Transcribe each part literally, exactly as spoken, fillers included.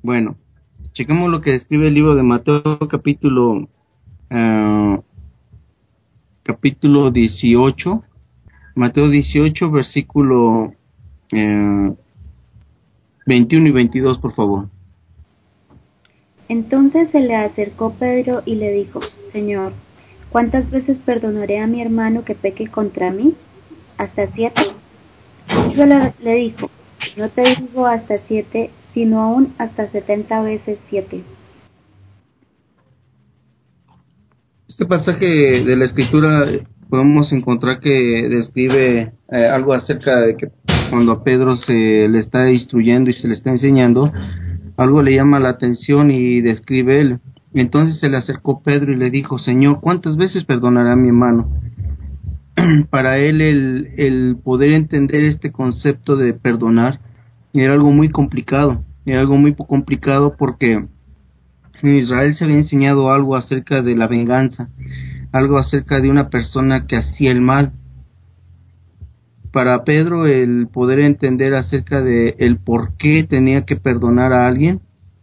Bueno, checamos lo que describe el libro de Mateo capítulo uh, capítulo dieciocho, Mateo dieciocho, versículo uh, veintiuno y veintidós, por favor. Entonces se le acercó Pedro y le dijo: Señor, ¿cuántas veces perdonaré a mi hermano que peque contra mí? ¿Hasta siete? Jesús le, le dijo: No te digo hasta siete, sino aún hasta setenta veces siete. Este pasaje de la Escritura podemos encontrar que describe eh, algo acerca de que cuando a Pedro se le está instruyendo y se le está enseñando, algo le llama la atención y describe él. Entonces se le acercó Pedro y le dijo: Señor, ¿cuántas veces perdonará a mi hermano? Para él el, el poder entender este concepto de perdonar era algo muy complicado, era algo muy complicado porque en Israel se había enseñado algo acerca de la venganza, algo acerca de una persona que hacía el mal. Para Pedro el poder entender acerca de el por qué tenía que perdonar a alguien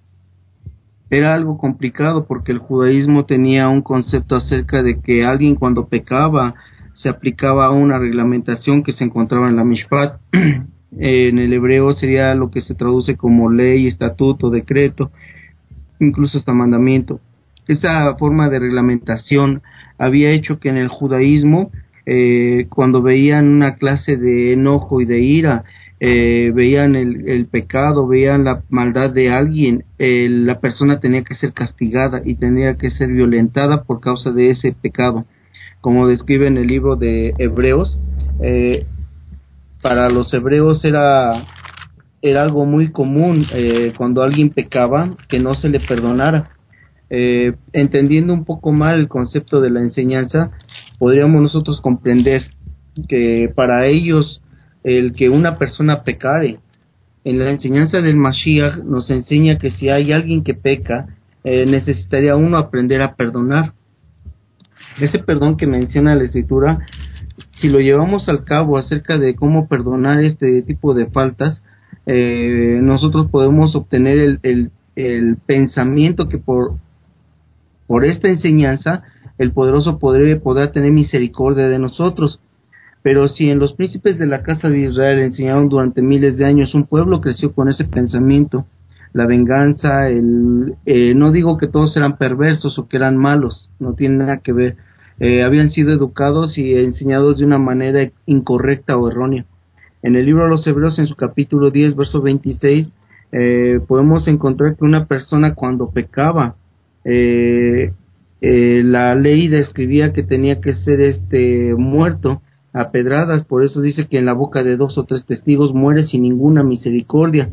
era algo complicado, porque el judaísmo tenía un concepto acerca de que alguien cuando pecaba se aplicaba a una reglamentación que se encontraba en la Mishpat. En el hebreo sería lo que se traduce como ley, estatuto, decreto, incluso hasta mandamiento. Esta forma de reglamentación había hecho que en el judaísmo, eh, cuando veían una clase de enojo y de ira, eh, veían el, el pecado, veían la maldad de alguien, eh, la persona tenía que ser castigada y tenía que ser violentada por causa de ese pecado. Como describe en el libro de Hebreos, eh, para los hebreos era era algo muy común eh, cuando alguien pecaba que no se le perdonara. Eh, entendiendo un poco mal el concepto de la enseñanza, podríamos nosotros comprender que para ellos el que una persona pecare, en la enseñanza del Mashiach nos enseña que si hay alguien que peca, eh, necesitaría uno aprender a perdonar. Ese perdón que menciona la Escritura, si lo llevamos al cabo acerca de cómo perdonar este tipo de faltas, eh, nosotros podemos obtener el, el, el pensamiento que por, por esta enseñanza el poderoso podrá, podrá tener misericordia de nosotros. Pero si en los príncipes de la casa de Israel enseñaron durante miles de años, un pueblo creció con ese pensamiento, la venganza, el, eh, no digo que todos eran perversos o que eran malos, no tiene nada que ver, eh, habían sido educados y enseñados de una manera incorrecta o errónea. En el libro de los Hebreos, en su capítulo diez, verso veintiséis, eh, podemos encontrar que una persona cuando pecaba, eh, eh, la ley describía que tenía que ser este muerto a pedradas. Por eso dice que en la boca de dos o tres testigos muere sin ninguna misericordia.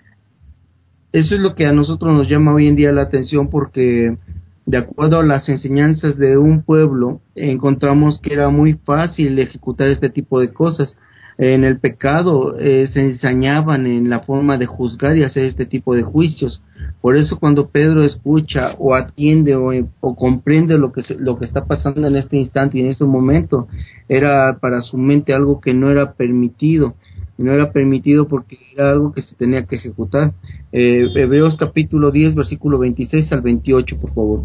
Eso es lo que a nosotros nos llama hoy en día la atención, porque de acuerdo a las enseñanzas de un pueblo, encontramos que era muy fácil ejecutar este tipo de cosas. En el pecado eh, se ensañaban en la forma de juzgar y hacer este tipo de juicios. Por eso cuando Pedro escucha o atiende o, o comprende lo que se, lo que está pasando en este instante y en este momento, era para su mente algo que no era permitido. No era permitido porque era algo que se tenía que ejecutar. Eh, Hebreos capítulo diez, versículo veintiséis al veintiocho, por favor.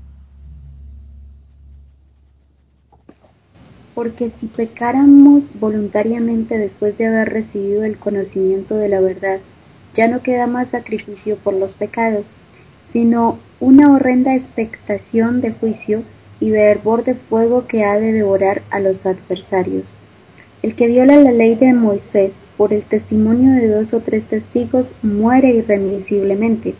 Porque si pecáramos voluntariamente después de haber recibido el conocimiento de la verdad, ya no queda más sacrificio por los pecados, sino una horrenda expectación de juicio y de hervor de fuego que ha de devorar a los adversarios. El que viola la ley de Moisés por el testimonio de dos o tres testigos muere irremisiblemente.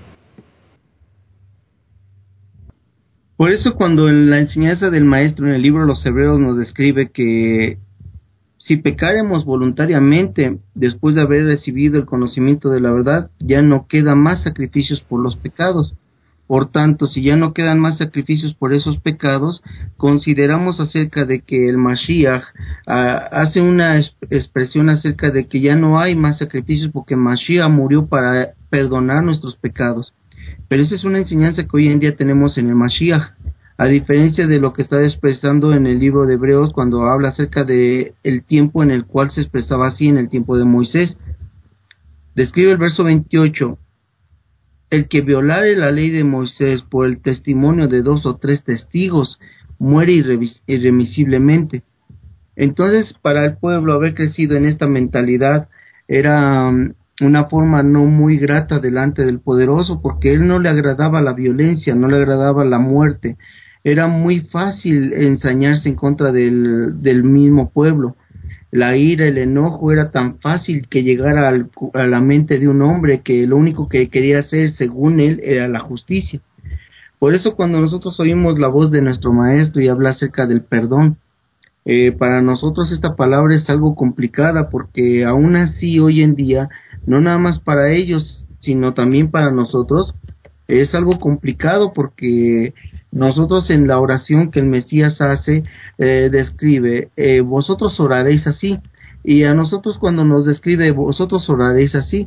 Por eso cuando en la enseñanza del maestro en el libro de los Hebreos nos describe que si pecáremos voluntariamente después de haber recibido el conocimiento de la verdad, ya no queda más sacrificios por los pecados. Por tanto, si ya no quedan más sacrificios por esos pecados, consideramos acerca de que el Mashiach uh, hace una es- expresión acerca de que ya no hay más sacrificios porque Mashiach murió para perdonar nuestros pecados. Pero esa es una enseñanza que hoy en día tenemos en el Mashiach, a diferencia de lo que está expresando en el libro de Hebreos cuando habla acerca de el tiempo en el cual se expresaba así en el tiempo de Moisés. Describe el verso veintiocho. el que violare la ley de Moisés por el testimonio de dos o tres testigos muere irrevis- irremisiblemente. Entonces, para el pueblo haber crecido en esta mentalidad era um, una forma no muy grata delante del poderoso, porque él no le agradaba la violencia, no le agradaba la muerte. Era muy fácil ensañarse en contra del, del mismo pueblo. La ira, el enojo era tan fácil que llegara al, a la mente de un hombre que lo único que quería hacer, según él, era la justicia. Por eso cuando nosotros oímos la voz de nuestro maestro y habla acerca del perdón, eh, para nosotros esta palabra es algo complicada, porque aún así hoy en día, no nada más para ellos, sino también para nosotros, es algo complicado, porque nosotros en la oración que el Mesías hace, eh, describe, eh, vosotros oraréis así, y a nosotros cuando nos describe, vosotros oraréis así,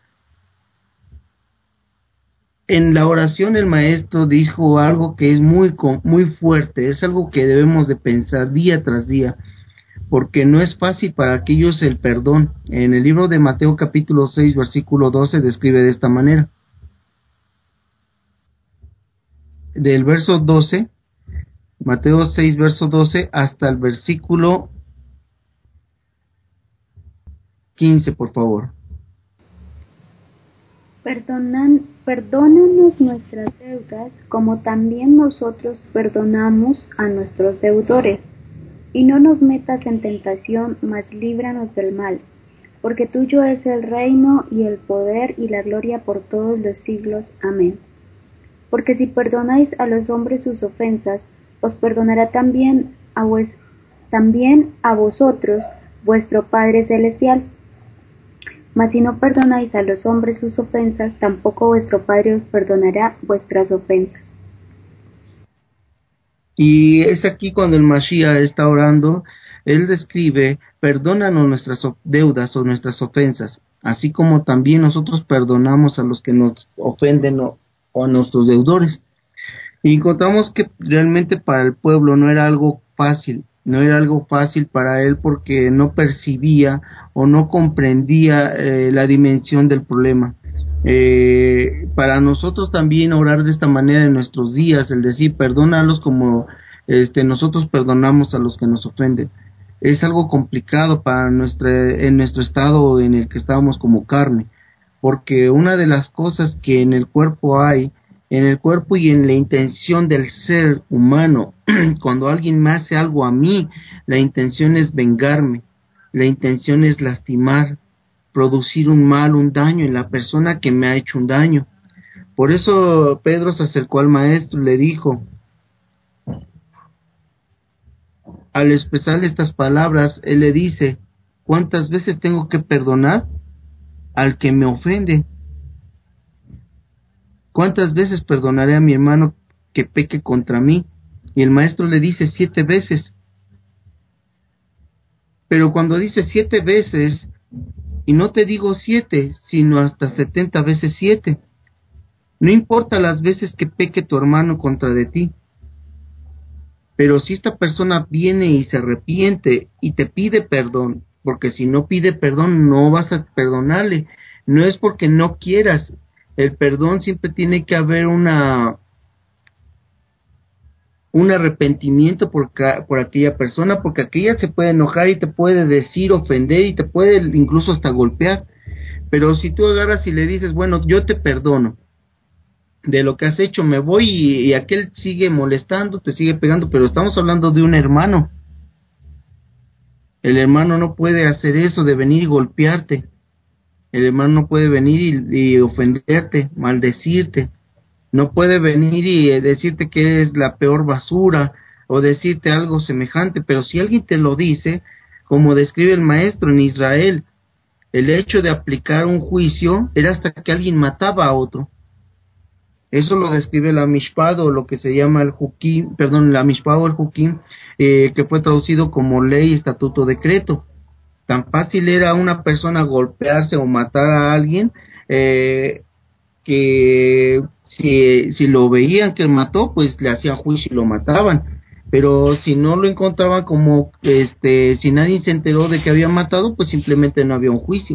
en la oración el maestro dijo algo que es muy, muy fuerte, es algo que debemos de pensar día tras día, porque no es fácil para aquellos el perdón. En el libro de Mateo capítulo seis versículo doce describe de esta manera. Del verso doce, Mateo seis verso doce hasta el versículo quince, por favor. Perdonan, perdónanos nuestras deudas, como también nosotros perdonamos a nuestros deudores. Y no nos metas en tentación, mas líbranos del mal. Porque tuyo es el reino, y el poder, y la gloria por todos los siglos. Amén. Porque si perdonáis a los hombres sus ofensas, os perdonará también a, vues, también a vosotros vuestro Padre Celestial. Mas si no perdonáis a los hombres sus ofensas, tampoco vuestro Padre os perdonará vuestras ofensas. Y es aquí cuando el Mashiach está orando, él describe, perdónanos nuestras deudas o nuestras ofensas, así como también nosotros perdonamos a los que nos ofenden o, o a nuestros deudores. Y encontramos que realmente para el pueblo no era algo fácil, no era algo fácil para él, porque no percibía o no comprendía eh, la dimensión del problema. Eh, para nosotros también orar de esta manera en nuestros días, el decir perdónalos como este, nosotros perdonamos a los que nos ofenden, es algo complicado para nuestra, en nuestro estado en el que estábamos como carne, porque una de las cosas que en el cuerpo hay, en el cuerpo y en la intención del ser humano, cuando alguien me hace algo a mí, la intención es vengarme, la intención es lastimar, producir un mal, un daño en la persona que me ha hecho un daño. Por eso Pedro se acercó al maestro y le dijo, al expresarle estas palabras, él le dice, ¿cuántas veces tengo que perdonar al que me ofende? ¿Cuántas veces perdonaré a mi hermano que peque contra mí? Y el maestro le dice siete veces. Pero cuando dice siete veces, y no te digo siete, sino hasta setenta veces siete, no importa las veces que peque tu hermano contra de ti, pero si esta persona viene y se arrepiente y te pide perdón, porque si no pide perdón no vas a perdonarle, no es porque no quieras, el perdón siempre tiene que haber una un arrepentimiento por, por aquella persona, porque aquella se puede enojar y te puede decir, ofender y te puede incluso hasta golpear, pero si tú agarras y le dices, bueno, yo te perdono de lo que has hecho, me voy, y, y aquel sigue molestando, te sigue pegando, pero estamos hablando de un hermano. El hermano no puede hacer eso de venir y golpearte, el hermano no puede venir y, y ofenderte, maldecirte, no puede venir y eh, decirte que eres la peor basura o decirte algo semejante, pero si alguien te lo dice, como describe el maestro en Israel, el hecho de aplicar un juicio era hasta que alguien mataba a otro. Eso lo describe la Mishpad, o lo que se llama el Hukim, perdón, la Mishpad o el Hukim, eh, que fue traducido como ley, estatuto, decreto. Tan fácil era una persona golpearse o matar a alguien, eh, que si, si lo veían que mató, pues le hacían juicio y lo mataban. Pero si no lo encontraban, como este, si nadie se enteró de que había matado, pues simplemente no había un juicio.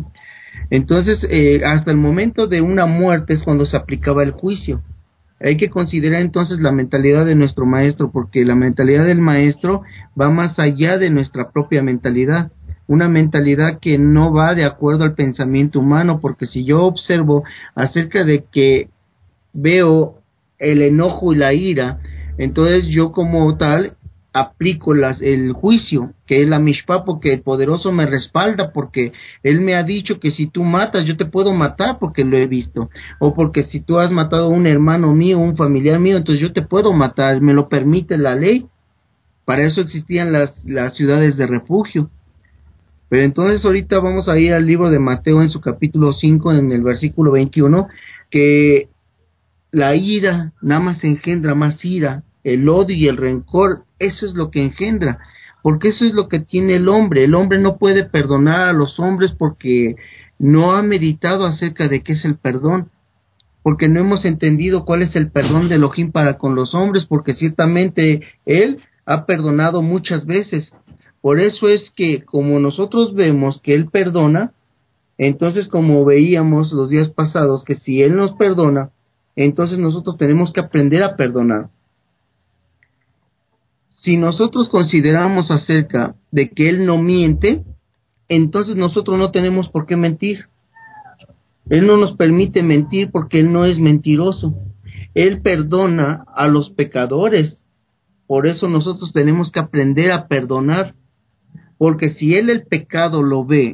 Entonces, eh, hasta el momento de una muerte es cuando se aplicaba el juicio. Hay que considerar entonces la mentalidad de nuestro maestro, porque la mentalidad del maestro va más allá de nuestra propia mentalidad, una mentalidad que no va de acuerdo al pensamiento humano, porque si yo observo acerca de que veo el enojo y la ira, entonces yo como tal aplico las, el juicio, que es la mishpah, porque el poderoso me respalda, porque él me ha dicho que si tú matas, yo te puedo matar porque lo he visto, o porque si tú has matado a un hermano mío, un familiar mío, entonces yo te puedo matar, me lo permite la ley. Para eso existían las, las ciudades de refugio. Pero entonces ahorita vamos a ir al libro de Mateo en su capítulo cinco, en el versículo veintiuno, que la ira nada más engendra más ira, el odio y el rencor, eso es lo que engendra, porque eso es lo que tiene el hombre. El hombre no puede perdonar a los hombres porque no ha meditado acerca de qué es el perdón, porque no hemos entendido cuál es el perdón de Elohim para con los hombres, porque ciertamente Él ha perdonado muchas veces. Por eso es que como nosotros vemos que Él perdona, entonces como veíamos los días pasados, que si Él nos perdona, entonces nosotros tenemos que aprender a perdonar. Si nosotros consideramos acerca de que Él no miente, entonces nosotros no tenemos por qué mentir. Él no nos permite mentir porque Él no es mentiroso. Él perdona a los pecadores. Por eso nosotros tenemos que aprender a perdonar. Porque si Él el pecado lo ve,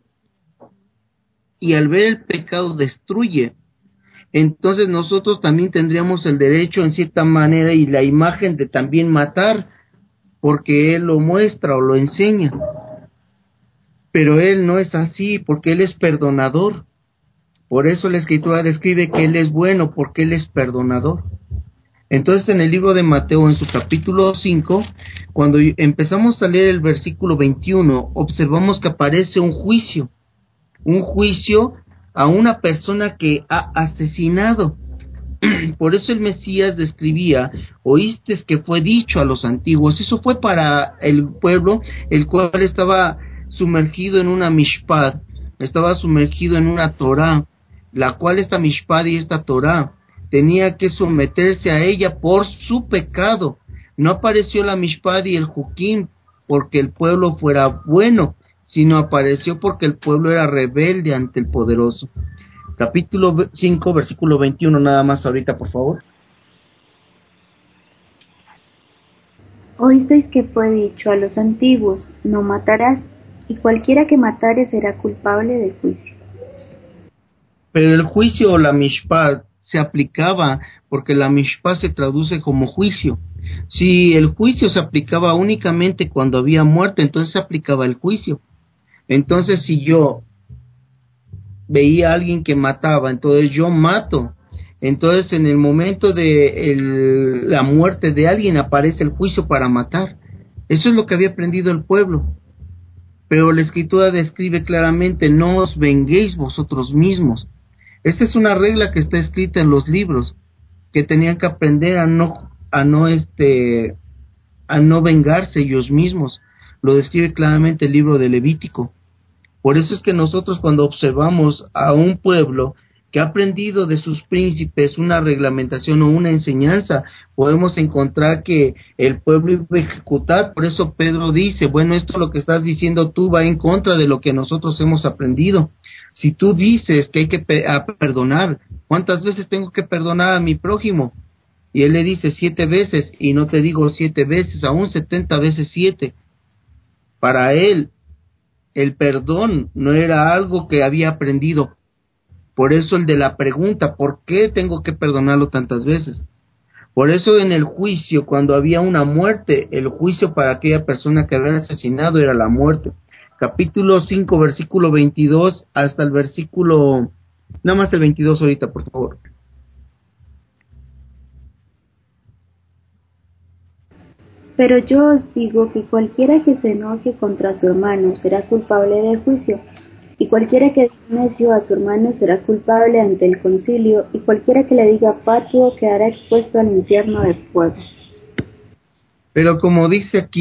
y al ver el pecado destruye, entonces nosotros también tendríamos el derecho en cierta manera y la imagen de también matar, porque Él lo muestra o lo enseña. Pero Él no es así, porque Él es perdonador. Por eso la Escritura describe que Él es bueno, porque Él es perdonador. Entonces en el libro de Mateo, en su capítulo cinco, cuando empezamos a leer el versículo veintiuno, observamos que aparece un juicio, un juicio a una persona que ha asesinado. Por eso el Mesías describía, oíste que fue dicho a los antiguos. Eso fue para el pueblo, el cual estaba sumergido en una mishpat, estaba sumergido en una Torah, la cual esta mishpat y esta Torah tenía que someterse a ella por su pecado. No apareció la mishpat y el jukim porque el pueblo fuera bueno, sino apareció porque el pueblo era rebelde ante el poderoso. Capítulo cinco, versículo veintiuno, nada más ahorita, por favor. Oísteis que fue dicho a los antiguos, no matarás, y cualquiera que matare será culpable de juicio. Pero el juicio o la mishpat se aplicaba, porque la mishpat se traduce como juicio. Si el juicio se aplicaba únicamente cuando había muerte, entonces se aplicaba el juicio. Entonces si yo veía a alguien que mataba, entonces yo mato. Entonces en el momento de el, la muerte de alguien aparece el juicio para matar. Eso es lo que había aprendido el pueblo. Pero la Escritura describe claramente, no os venguéis vosotros mismos. Esta es una regla que está escrita en los libros, que tenían que aprender a no, a no este, a no vengarse ellos mismos. Lo describe claramente el libro de Levítico. Por eso es que nosotros cuando observamos a un pueblo que ha aprendido de sus príncipes una reglamentación o una enseñanza, podemos encontrar que el pueblo iba a ejecutar. Por eso Pedro dice, bueno, esto lo que estás diciendo tú va en contra de lo que nosotros hemos aprendido. Si tú dices que hay que pe- a perdonar, ¿cuántas veces tengo que perdonar a mi prójimo? Y él le dice siete veces, y no te digo siete veces, aún setenta veces siete. Para él, el perdón no era algo que había aprendido. Por eso el de la pregunta, ¿por qué tengo que perdonarlo tantas veces? Por eso en el juicio, cuando había una muerte, el juicio para aquella persona que había asesinado era la muerte. Capítulo cinco, versículo veintidós hasta el versículo... Nada más el veintidós ahorita, por favor. Pero yo os digo que cualquiera que se enoje contra su hermano será culpable de juicio, y cualquiera que diga necio a su hermano será culpable ante el concilio, y cualquiera que le diga fatuo quedará expuesto al infierno de fuego. Pero como dice aquí,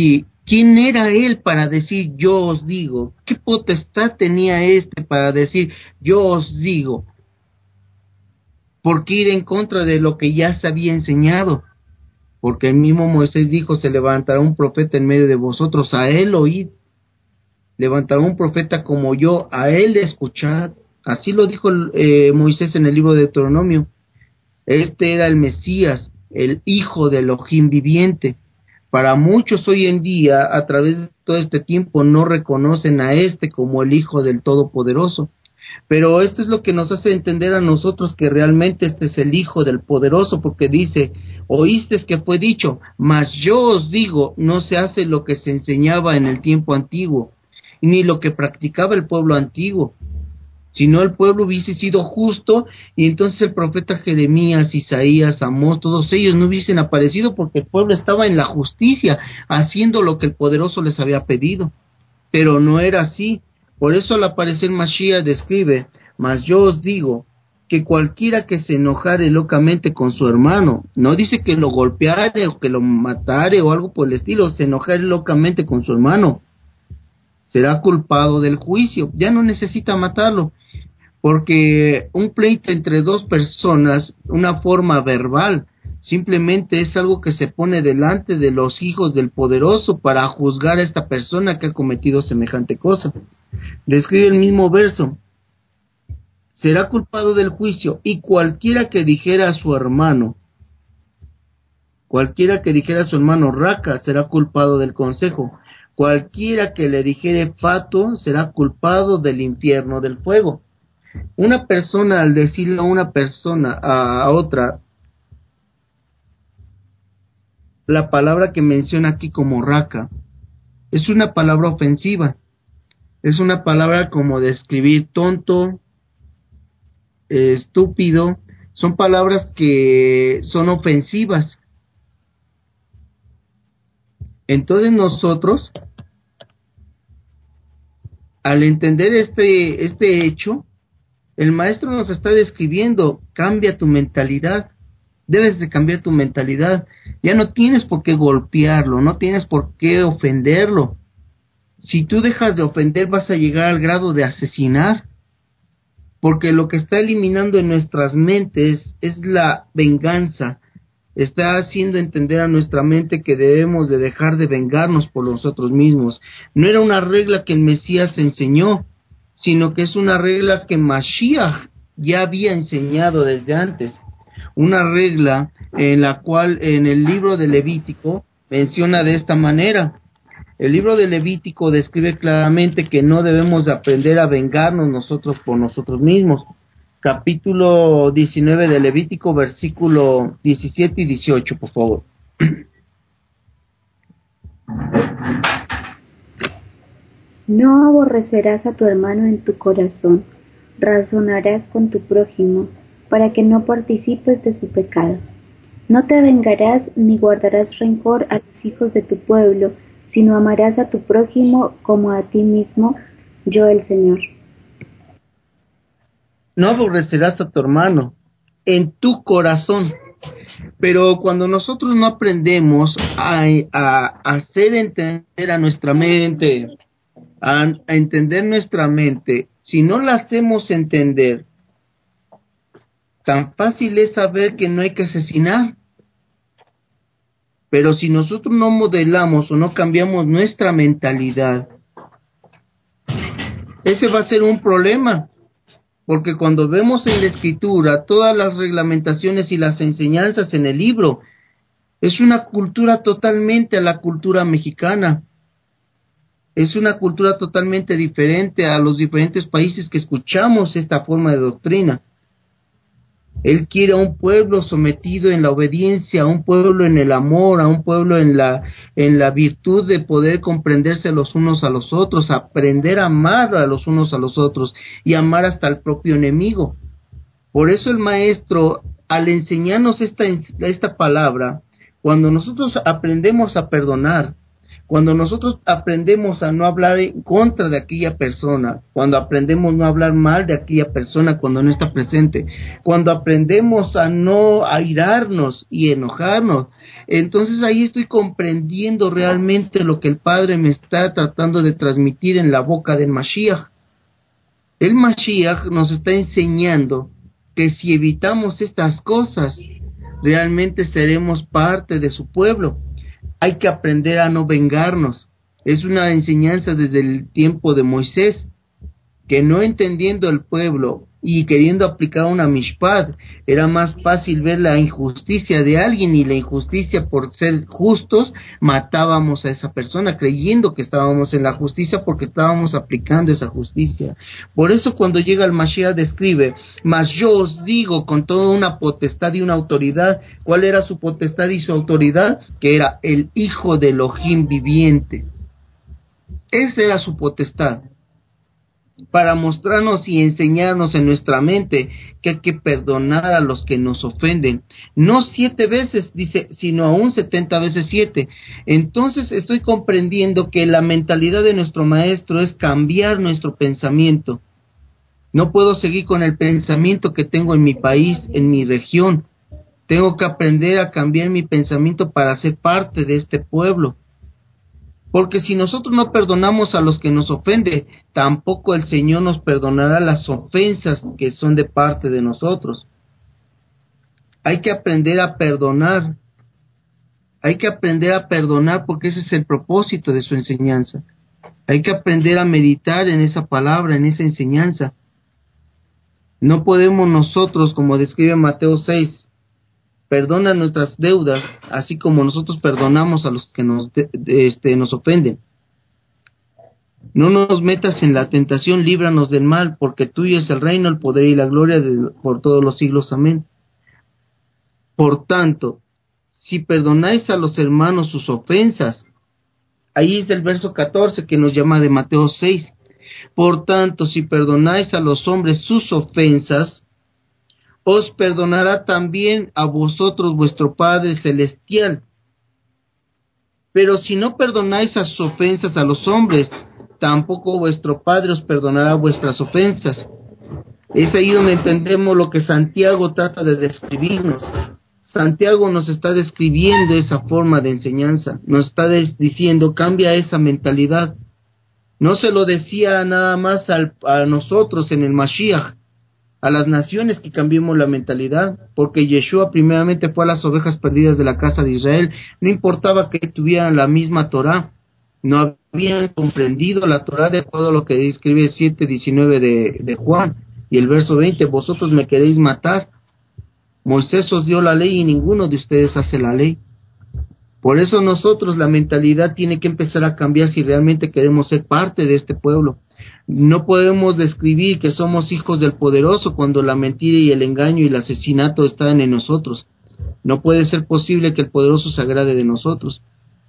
¿Quién era él para decir yo os digo? ¿Qué potestad tenía este para decir yo os digo? ¿Por qué ir en contra de lo que ya se había enseñado? Porque el mismo Moisés dijo, se levantará un profeta en medio de vosotros, a él oíd. Levantará un profeta como yo, a él escuchad. Así lo dijo eh, Moisés en el libro de Deuteronomio. Este era el Mesías, el hijo de Elohim viviente. Para muchos hoy en día, a través de todo este tiempo, no reconocen a este como el Hijo del Todopoderoso. Pero esto es lo que nos hace entender a nosotros que realmente este es el Hijo del Poderoso, porque dice, oísteis que fue dicho, mas yo os digo, no se hace lo que se enseñaba en el tiempo antiguo, ni lo que practicaba el pueblo antiguo, sino el pueblo hubiese sido justo, y entonces el profeta Jeremías, Isaías, Amós, todos ellos no hubiesen aparecido porque el pueblo estaba en la justicia, haciendo lo que el poderoso les había pedido. Pero no era así. Por eso al aparecer Mashiach describe, mas yo os digo, que cualquiera que se enojare locamente con su hermano, no dice que lo golpeare o que lo matare o algo por el estilo, se enojare locamente con su hermano, será culpado del juicio. Ya no necesita matarlo, porque un pleito entre dos personas, una forma verbal, simplemente es algo que se pone delante de los hijos del poderoso para juzgar a esta persona que ha cometido semejante cosa. Describe el mismo verso, será culpado del juicio, y cualquiera que dijera a su hermano, cualquiera que dijera a su hermano raca, será culpado del consejo, cualquiera que le dijere fato, será culpado del infierno del fuego. Una persona, al decirle a una persona, a, a otra, la palabra que menciona aquí como raca, es una palabra ofensiva, es una palabra como describir tonto, eh, estúpido, son palabras que son ofensivas. Entonces nosotros, al entender este, este hecho, el maestro nos está describiendo, cambia tu mentalidad, debes de cambiar tu mentalidad, ya no tienes por qué golpearlo, no tienes por qué ofenderlo. Si tú dejas de ofender vas a llegar al grado de asesinar, porque lo que está eliminando en nuestras mentes es la venganza, está haciendo entender a nuestra mente que debemos de dejar de vengarnos por nosotros mismos. No era una regla que el Mesías enseñó, sino que es una regla que Mashiach ya había enseñado desde antes. Una regla en la cual en el libro de Levítico menciona de esta manera. El libro de Levítico describe claramente que no debemos aprender a vengarnos nosotros por nosotros mismos. Capítulo diecinueve de Levítico, versículo diecisiete y dieciocho, por favor. No aborrecerás a tu hermano en tu corazón, razonarás con tu prójimo, para que no participes de su pecado. No te vengarás ni guardarás rencor a los hijos de tu pueblo, sino amarás a tu prójimo como a ti mismo, yo el Señor. No aborrecerás a tu hermano en tu corazón. Pero cuando nosotros no aprendemos a, a, a hacer entender a nuestra mente, a, a entender nuestra mente, si no la hacemos entender, tan fácil es saber que no hay que asesinar. Pero si nosotros no modelamos o no cambiamos nuestra mentalidad, ese va a ser un problema. Porque cuando vemos en la escritura todas las reglamentaciones y las enseñanzas en el libro, es una cultura totalmente a la cultura mexicana. Es una cultura totalmente diferente a los diferentes países que escuchamos esta forma de doctrina. Él quiere a un pueblo sometido en la obediencia, a un pueblo en el amor, a un pueblo en la, en la virtud de poder comprenderse los unos a los otros, aprender a amar a los unos a los otros y amar hasta el propio enemigo. Por eso el maestro, al enseñarnos esta, esta palabra, cuando nosotros aprendemos a perdonar, Cuando nosotros aprendemos a no hablar en contra de aquella persona, cuando aprendemos a no hablar mal de aquella persona cuando no está presente, cuando aprendemos a no airarnos y enojarnos, entonces ahí estoy comprendiendo realmente lo que el Padre me está tratando de transmitir en la boca del Mashiach. El Mashiach nos está enseñando que si evitamos estas cosas, realmente seremos parte de su pueblo. Hay que aprender a no vengarnos. Es una enseñanza desde el tiempo de Moisés, que no entendiendo el pueblo y queriendo aplicar una mishpat, era más fácil ver la injusticia de alguien, y la injusticia por ser justos, matábamos a esa persona creyendo que estábamos en la justicia porque estábamos aplicando esa justicia. Por eso cuando llega el Mashiach describe: mas yo os digo con toda una potestad y una autoridad. ¿Cuál era su potestad y su autoridad? Que era el Hijo de Elohim viviente. Esa era su potestad, para mostrarnos y enseñarnos en nuestra mente que hay que perdonar a los que nos ofenden, no siete veces, dice, sino aún setenta veces siete. Entonces estoy comprendiendo que la mentalidad de nuestro maestro es cambiar nuestro pensamiento. No puedo seguir con el pensamiento que tengo en mi país, en mi región. Tengo que aprender a cambiar mi pensamiento para ser parte de este pueblo. Porque si nosotros no perdonamos a los que nos ofenden, tampoco el Señor nos perdonará las ofensas que son de parte de nosotros. Hay que aprender a perdonar. Hay que aprender a perdonar porque ese es el propósito de su enseñanza. Hay que aprender a meditar en esa palabra, en esa enseñanza. No podemos nosotros, como describe Mateo seis, perdona nuestras deudas, así como nosotros perdonamos a los que nos, de, de, este, nos ofenden. No nos metas en la tentación, líbranos del mal, porque tuyo es el reino, el poder y la gloria de, por todos los siglos. Amén. Por tanto, si perdonáis a los hermanos sus ofensas, ahí es el verso catorce que nos llama de Mateo seis. Por tanto, si perdonáis a los hombres sus ofensas, os perdonará también a vosotros vuestro Padre Celestial. Pero si no perdonáis a sus ofensas a los hombres, tampoco vuestro Padre os perdonará vuestras ofensas. Es ahí donde entendemos lo que Santiago trata de describirnos. Santiago nos está describiendo esa forma de enseñanza, nos está des- diciendo, cambia esa mentalidad. No se lo decía nada más al, a nosotros en el Mashiach, a las naciones que cambiemos la mentalidad, porque Yeshua primeramente fue a las ovejas perdidas de la casa de Israel. No importaba que tuvieran la misma Torá, no habían comprendido la Torá de acuerdo a lo que describe siete diecinueve de, de Juan, y el verso veinte, vosotros me queréis matar. Moisés os dio la ley y ninguno de ustedes hace la ley. Por eso nosotros la mentalidad tiene que empezar a cambiar si realmente queremos ser parte de este pueblo. No podemos describir que somos hijos del poderoso cuando la mentira y el engaño y el asesinato están en nosotros. No puede ser posible que el poderoso se agrade de nosotros.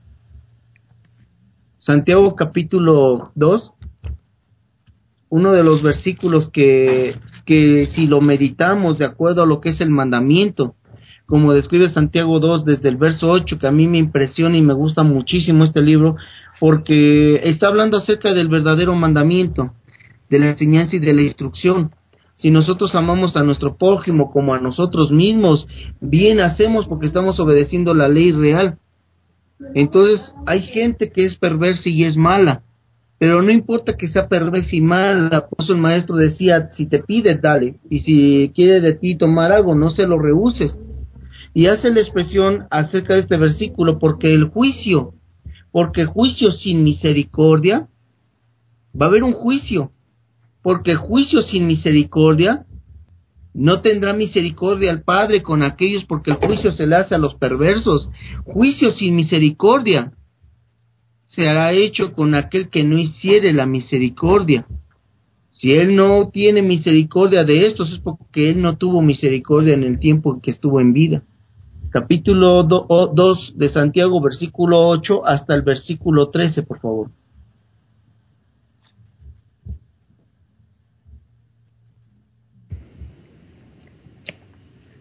Santiago capítulo dos, uno de los versículos que, que si lo meditamos de acuerdo a lo que es el mandamiento, como describe Santiago dos desde el verso ocho, que a mí me impresiona y me gusta muchísimo este libro, porque está hablando acerca del verdadero mandamiento, de la enseñanza y de la instrucción. Si nosotros amamos a nuestro prójimo como a nosotros mismos, bien hacemos porque estamos obedeciendo la ley real. Entonces hay gente que es perversa y es mala, pero no importa que sea perversa y mala. Por eso el maestro decía, si te pide, dale, y si quiere de ti tomar algo, no se lo rehuses. Y hace la expresión acerca de este versículo, porque el juicio, porque juicio sin misericordia, va a haber un juicio, porque juicio sin misericordia, no tendrá misericordia el Padre con aquellos, porque el juicio se le hace a los perversos. Juicio sin misericordia se hará hecho con aquel que no hiciere la misericordia. Si él no tiene misericordia de estos, es porque él no tuvo misericordia en el tiempo en que estuvo en vida. Capítulo dos de Santiago, versículo ocho hasta el versículo trece, por favor.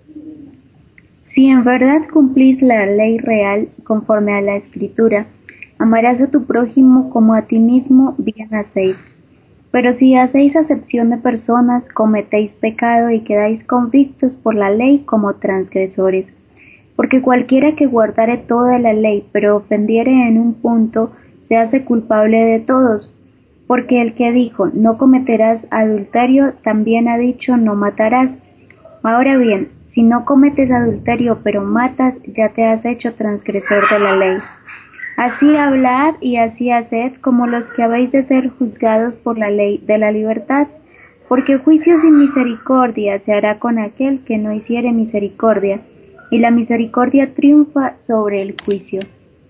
Si en verdad cumplís la ley real conforme a la Escritura, Amarás a tu prójimo como a ti mismo, bien hacéis. Pero si hacéis acepción de personas, cometéis pecado y quedáis convictos por la ley como transgresores. Porque cualquiera que guardare toda la ley, pero ofendiere en un punto, se hace culpable de todos. Porque el que dijo, no cometerás adulterio, también ha dicho, no matarás. Ahora bien, si no cometes adulterio, pero matas, ya te has hecho transgresor de la ley. Así hablad y así haced como los que habéis de ser juzgados por la ley de la libertad, porque juicio sin misericordia se hará con aquel que no hiciere misericordia, y la misericordia triunfa sobre el juicio.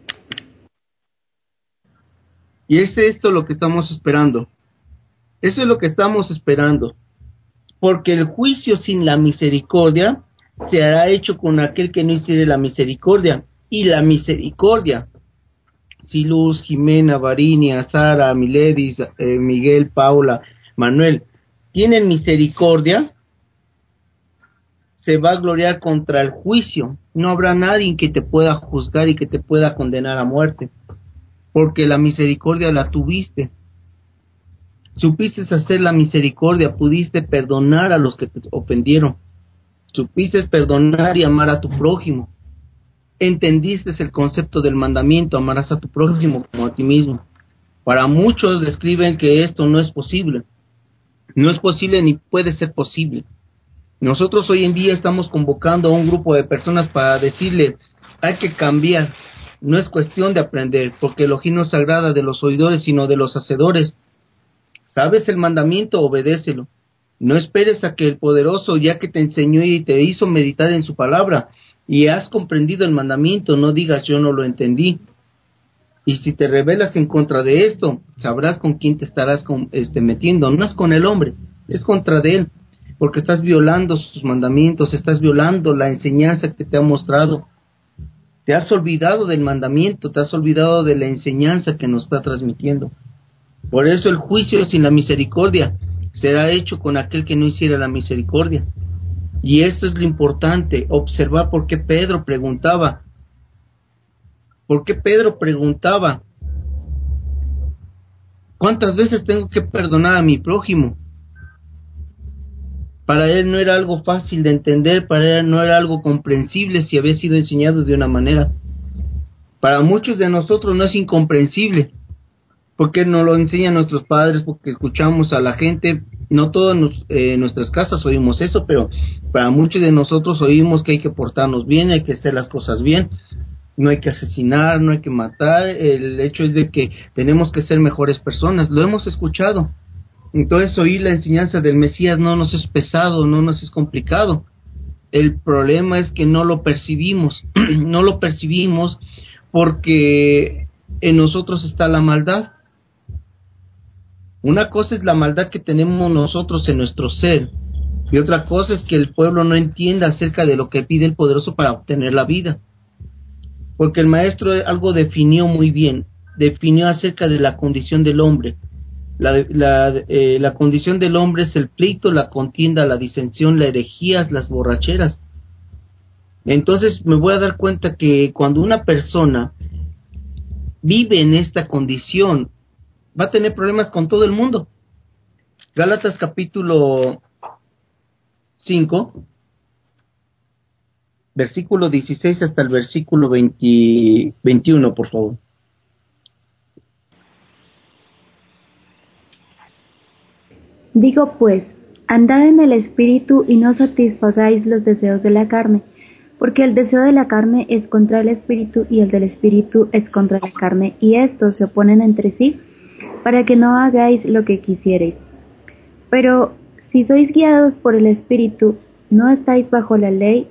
Y es esto lo que estamos esperando. Eso es lo que estamos esperando. Porque el juicio sin la misericordia se hará hecho con aquel que no hiciere la misericordia. Y la misericordia, si Luz, Jimena, Varinia, Sara, Miledis, eh, Miguel, Paula, Manuel, tienen misericordia, se va a gloriar contra el juicio. No habrá nadie que te pueda juzgar y que te pueda condenar a muerte, porque la misericordia la tuviste. Supiste hacer la misericordia, pudiste perdonar a los que te ofendieron, supiste perdonar y amar a tu prójimo. Entendiste el concepto del mandamiento, amarás a tu prójimo como a ti mismo. Para muchos describen que esto no es posible. No es posible ni puede ser posible. Nosotros hoy en día estamos convocando a un grupo de personas para decirle, hay que cambiar. No es cuestión de aprender, porque el ojín no se agrada de los oidores, sino de los hacedores. ¿Sabes el mandamiento? Obedécelo. No esperes a que el poderoso, ya que te enseñó y te hizo meditar en su palabra, y has comprendido el mandamiento, no digas yo no lo entendí. Y si te rebelas en contra de esto, sabrás con quién te estarás con, este, metiendo. No es con el hombre, es contra de él, porque estás violando sus mandamientos, estás violando la enseñanza que te ha mostrado. Te has olvidado del mandamiento, te has olvidado de la enseñanza que nos está transmitiendo. Por eso el juicio sin la misericordia será hecho con aquel que no hiciera la misericordia. Y esto es lo importante, observar por qué Pedro preguntaba. ¿Por qué Pedro preguntaba? ¿Cuántas veces tengo que perdonar a mi prójimo? Para él no era algo fácil de entender, para él no era algo comprensible si había sido enseñado de una manera. Para muchos de nosotros no es incomprensible, porque nos lo enseñan nuestros padres, porque escuchamos a la gente. No todas nos, eh, nuestras casas oímos eso, pero para muchos de nosotros oímos que hay que portarnos bien, hay que hacer las cosas bien, no hay que asesinar, no hay que matar. El hecho es de que tenemos que ser mejores personas, lo hemos escuchado. Entonces oír la enseñanza del Mesías no nos es pesado, no nos es complicado. El problema es que no lo percibimos, no lo percibimos porque en nosotros está la maldad. Una cosa es la maldad que tenemos nosotros en nuestro ser, y otra cosa es que el pueblo no entienda acerca de lo que pide el poderoso para obtener la vida. Porque el maestro algo definió muy bien, definió acerca de la condición del hombre. La, la, eh, la condición del hombre es el pleito, la contienda, la disensión, la herejía, las borracheras. Entonces me voy a dar cuenta que cuando una persona vive en esta condición, va a tener problemas con todo el mundo. Gálatas capítulo cinco, versículo dieciséis hasta el versículo veinte, veintiuno, por favor. Digo pues, andad en el Espíritu y no satisfagáis los deseos de la carne, porque el deseo de la carne es contra el Espíritu y el del Espíritu es contra la carne, y estos se oponen entre sí, para que no hagáis lo que quisierais. Pero si sois guiados por el Espíritu, no estáis bajo la ley,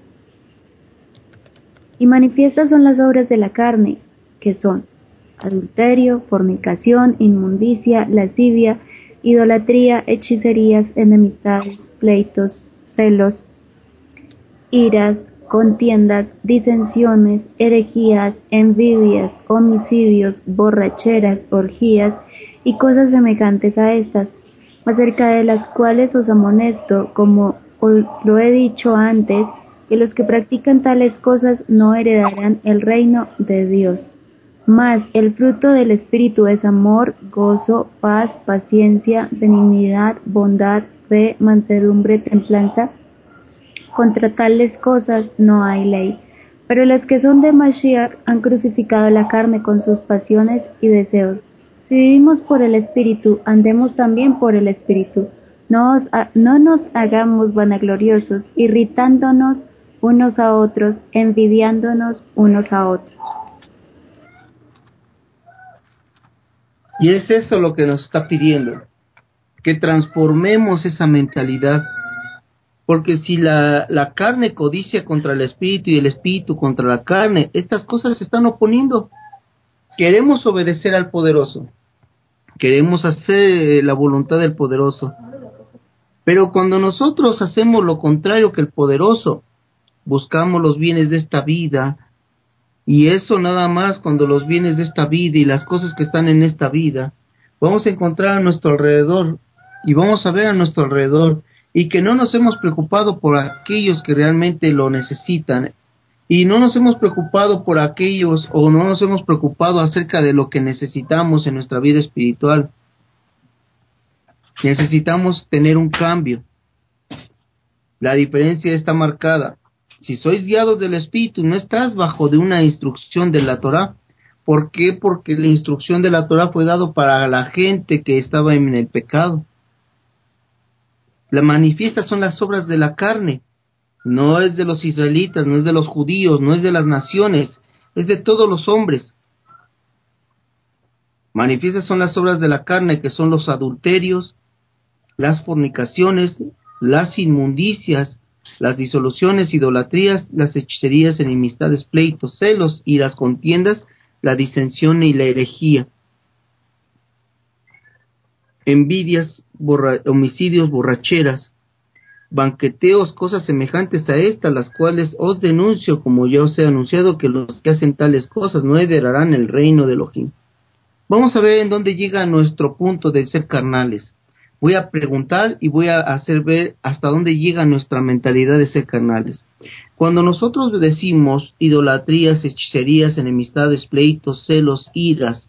y manifiestas son las obras de la carne, que son adulterio, fornicación, inmundicia, lascivia, idolatría, hechicerías, enemistades, pleitos, celos, iras, contiendas, disensiones, herejías, envidias, homicidios, borracheras, orgías y cosas semejantes a estas, acerca de las cuales os amonesto, como os lo he dicho antes, que los que practican tales cosas no heredarán el reino de Dios. Mas el fruto del Espíritu es amor, gozo, paz, paciencia, benignidad, bondad, fe, mansedumbre, templanza. Contra tales cosas no hay ley. Pero los que son de Mashiach han crucificado la carne con sus pasiones y deseos. Si vivimos por el Espíritu, andemos también por el Espíritu. No, os ha- no nos hagamos vanagloriosos, irritándonos unos a otros, envidiándonos unos a otros. Y es eso lo que nos está pidiendo, que transformemos esa mentalidad, porque si la, la carne codicia contra el espíritu y el espíritu contra la carne, estas cosas se están oponiendo. Queremos obedecer al poderoso, queremos hacer la voluntad del poderoso, pero cuando nosotros hacemos lo contrario que el poderoso, buscamos los bienes de esta vida, y eso nada más cuando los bienes de esta vida y las cosas que están en esta vida, vamos a encontrar a nuestro alrededor y vamos a ver a nuestro alrededor y que no nos hemos preocupado por aquellos que realmente lo necesitan y no nos hemos preocupado por aquellos o no nos hemos preocupado acerca de lo que necesitamos en nuestra vida espiritual. Necesitamos tener un cambio. La diferencia está marcada. Si sois guiados del Espíritu, no estás bajo de una instrucción de la Torá. ¿Por qué? Porque la instrucción de la Torá fue dado para la gente que estaba en el pecado. La manifiesta son las obras de la carne. No es de los israelitas, no es de los judíos, no es de las naciones, es de todos los hombres. Manifiestas son las obras de la carne, que son los adulterios, las fornicaciones, las inmundicias, las disoluciones, idolatrías, las hechicerías, enemistades, pleitos, celos y las contiendas, la disensión y la herejía, envidias, borra- homicidios, borracheras, banqueteos, cosas semejantes a estas, las cuales os denuncio, como ya os he anunciado, que los que hacen tales cosas no heredarán el reino de Elohim. Vamos a ver en dónde llega nuestro punto de ser carnales. Voy a preguntar y voy a hacer ver hasta dónde llega nuestra mentalidad de ser carnales. Cuando nosotros decimos idolatrías, hechicerías, enemistades, pleitos, celos, iras,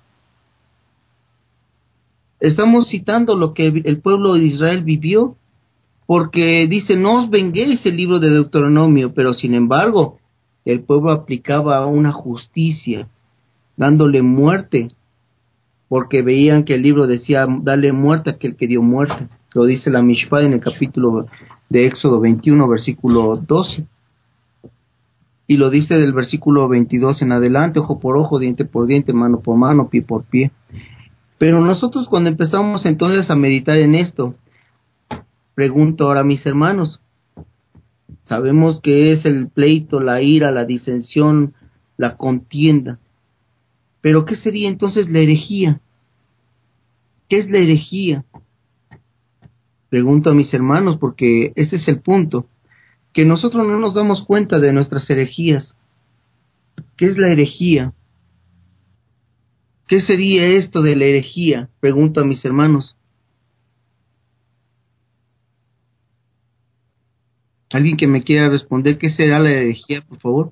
estamos citando lo que el pueblo de Israel vivió, porque dice, no os venguéis, el libro de Deuteronomio, pero sin embargo, el pueblo aplicaba una justicia, dándole muerte, porque veían que el libro decía, dale muerte a aquel que dio muerte. Lo dice la Mishpah en el capítulo de Éxodo veintiuno, versículo doce. Y lo dice del versículo veintidós en adelante, ojo por ojo, diente por diente, mano por mano, pie por pie. Pero nosotros cuando empezamos entonces a meditar en esto, pregunto ahora a mis hermanos, sabemos que es el pleito, la ira, la disensión, la contienda. Pero ¿qué sería entonces la herejía? ¿Qué es la herejía? Pregunto a mis hermanos porque ese es el punto, que nosotros no nos damos cuenta de nuestras herejías. ¿Qué es la herejía? ¿Qué sería esto de la herejía? Pregunto a mis hermanos. ¿Alguien que me quiera responder qué será la herejía, por favor?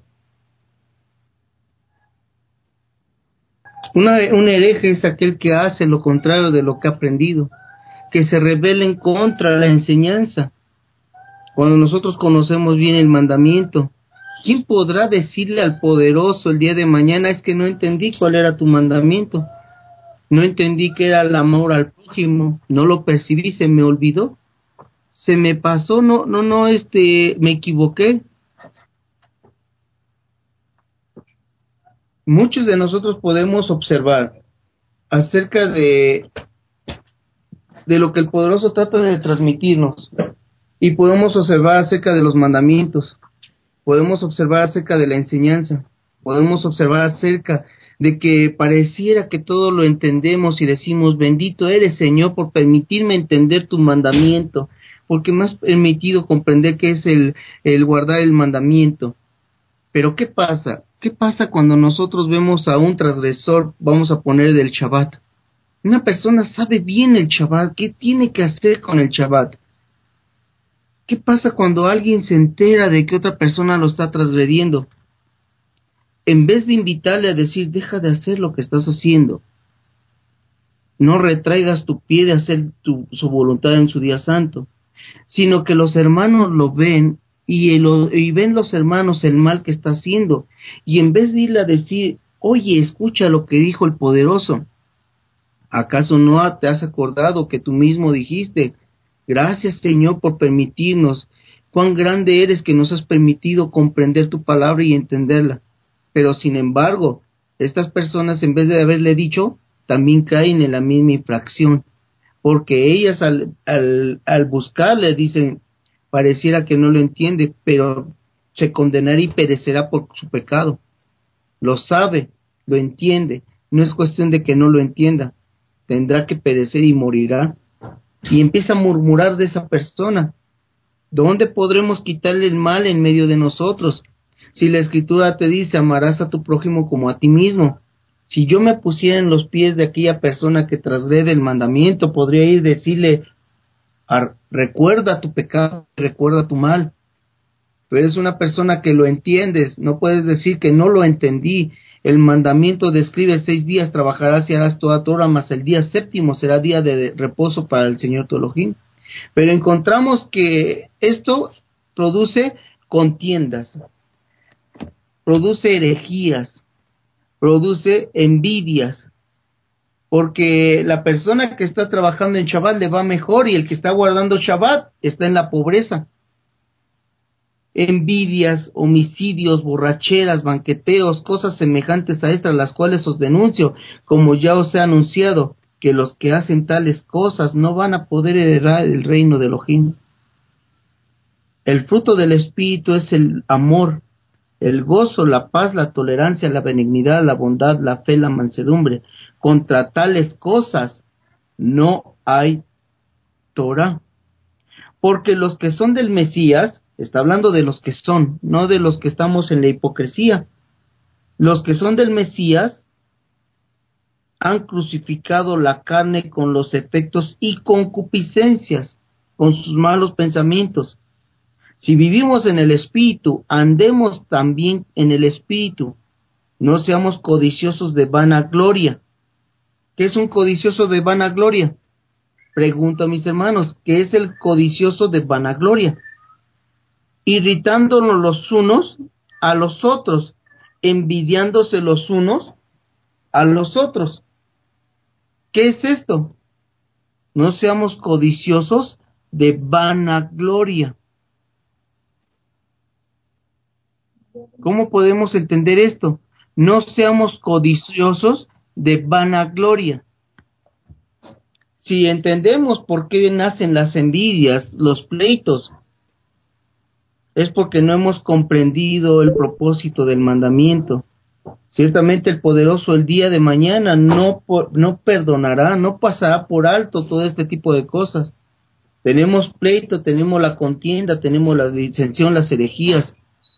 Una, un hereje es aquel que hace lo contrario de lo que ha aprendido, que se rebelen contra la enseñanza. Cuando nosotros conocemos bien el mandamiento, ¿quién podrá decirle al poderoso el día de mañana, es que no entendí cuál era tu mandamiento? No entendí que era el amor al prójimo, no lo percibí, se me olvidó, se me pasó, no, no, no, este, me equivoqué. Muchos de nosotros podemos observar acerca de, de lo que el poderoso trata de transmitirnos y podemos observar acerca de los mandamientos, podemos observar acerca de la enseñanza, podemos observar acerca de que pareciera que todo lo entendemos y decimos, bendito eres Señor por permitirme entender tu mandamiento, porque me has permitido comprender qué es el, el guardar el mandamiento. Pero ¿qué pasa? ¿Qué pasa cuando nosotros vemos a un transgresor, vamos a poner del Shabbat? Una persona sabe bien el Shabbat, ¿qué tiene que hacer con el Shabbat? ¿Qué pasa cuando alguien se entera de que otra persona lo está transgrediendo? en vez de invitarle a decir, deja de hacer lo que estás haciendo, no retraigas tu pie de hacer tu, su voluntad en su día santo, sino que los hermanos lo ven y, el, y ven los hermanos el mal que está haciendo, y en vez de irle a decir, oye, escucha lo que dijo el poderoso, ¿acaso no te has acordado que tú mismo dijiste, gracias Señor por permitirnos, cuán grande eres que nos has permitido comprender tu palabra y entenderla? Pero sin embargo, estas personas en vez de haberle dicho, también caen en la misma infracción, porque ellas al, al, al buscarle dicen, pareciera que no lo entiende, pero se condenará y perecerá por su pecado. Lo sabe, lo entiende, no es cuestión de que no lo entienda, tendrá que perecer y morirá. Y empieza a murmurar de esa persona. ¿Dónde podremos quitarle el mal en medio de nosotros? Si la Escritura te dice, amarás a tu prójimo como a ti mismo. Si yo me pusiera en los pies de aquella persona que transgrede el mandamiento, podría ir a decirle, recuerda tu pecado, recuerda tu mal. Tú eres una persona que lo entiendes, no puedes decir que no lo entendí. El mandamiento describe seis días trabajarás y harás toda tu obra, mas el día séptimo será día de reposo para el Señor tu Elohim. Pero encontramos que esto produce contiendas, produce herejías, produce envidias, porque la persona que está trabajando en Shabbat le va mejor y el que está guardando Shabbat está en la pobreza. Envidias, homicidios, borracheras, banqueteos, cosas semejantes a estas, las cuales os denuncio, como ya os he anunciado, que los que hacen tales cosas no van a poder heredar el reino de Elohim. El fruto del Espíritu es el amor, el gozo, la paz, la tolerancia, la benignidad, la bondad, la fe, la mansedumbre. Contra tales cosas no hay Torah. Porque los que son del Mesías, está hablando de los que son, no de los que estamos en la hipocresía. Los que son del Mesías han crucificado la carne con los efectos y concupiscencias, con sus malos pensamientos. Si vivimos en el Espíritu, andemos también en el Espíritu. No seamos codiciosos de vanagloria. ¿Qué es un codicioso de vanagloria? Pregunto a mis hermanos, ¿qué es el codicioso de vanagloria? Irritándonos los unos a los otros, envidiándose los unos a los otros. ¿Qué es esto? No seamos codiciosos de vanagloria. ¿Cómo podemos entender esto? No seamos codiciosos de vanagloria. Si entendemos por qué nacen las envidias, los pleitos, es porque no hemos comprendido el propósito del mandamiento. Ciertamente el poderoso el día de mañana no, no perdonará, no pasará por alto todo este tipo de cosas. Tenemos pleito, tenemos la contienda, tenemos la disensión, las herejías.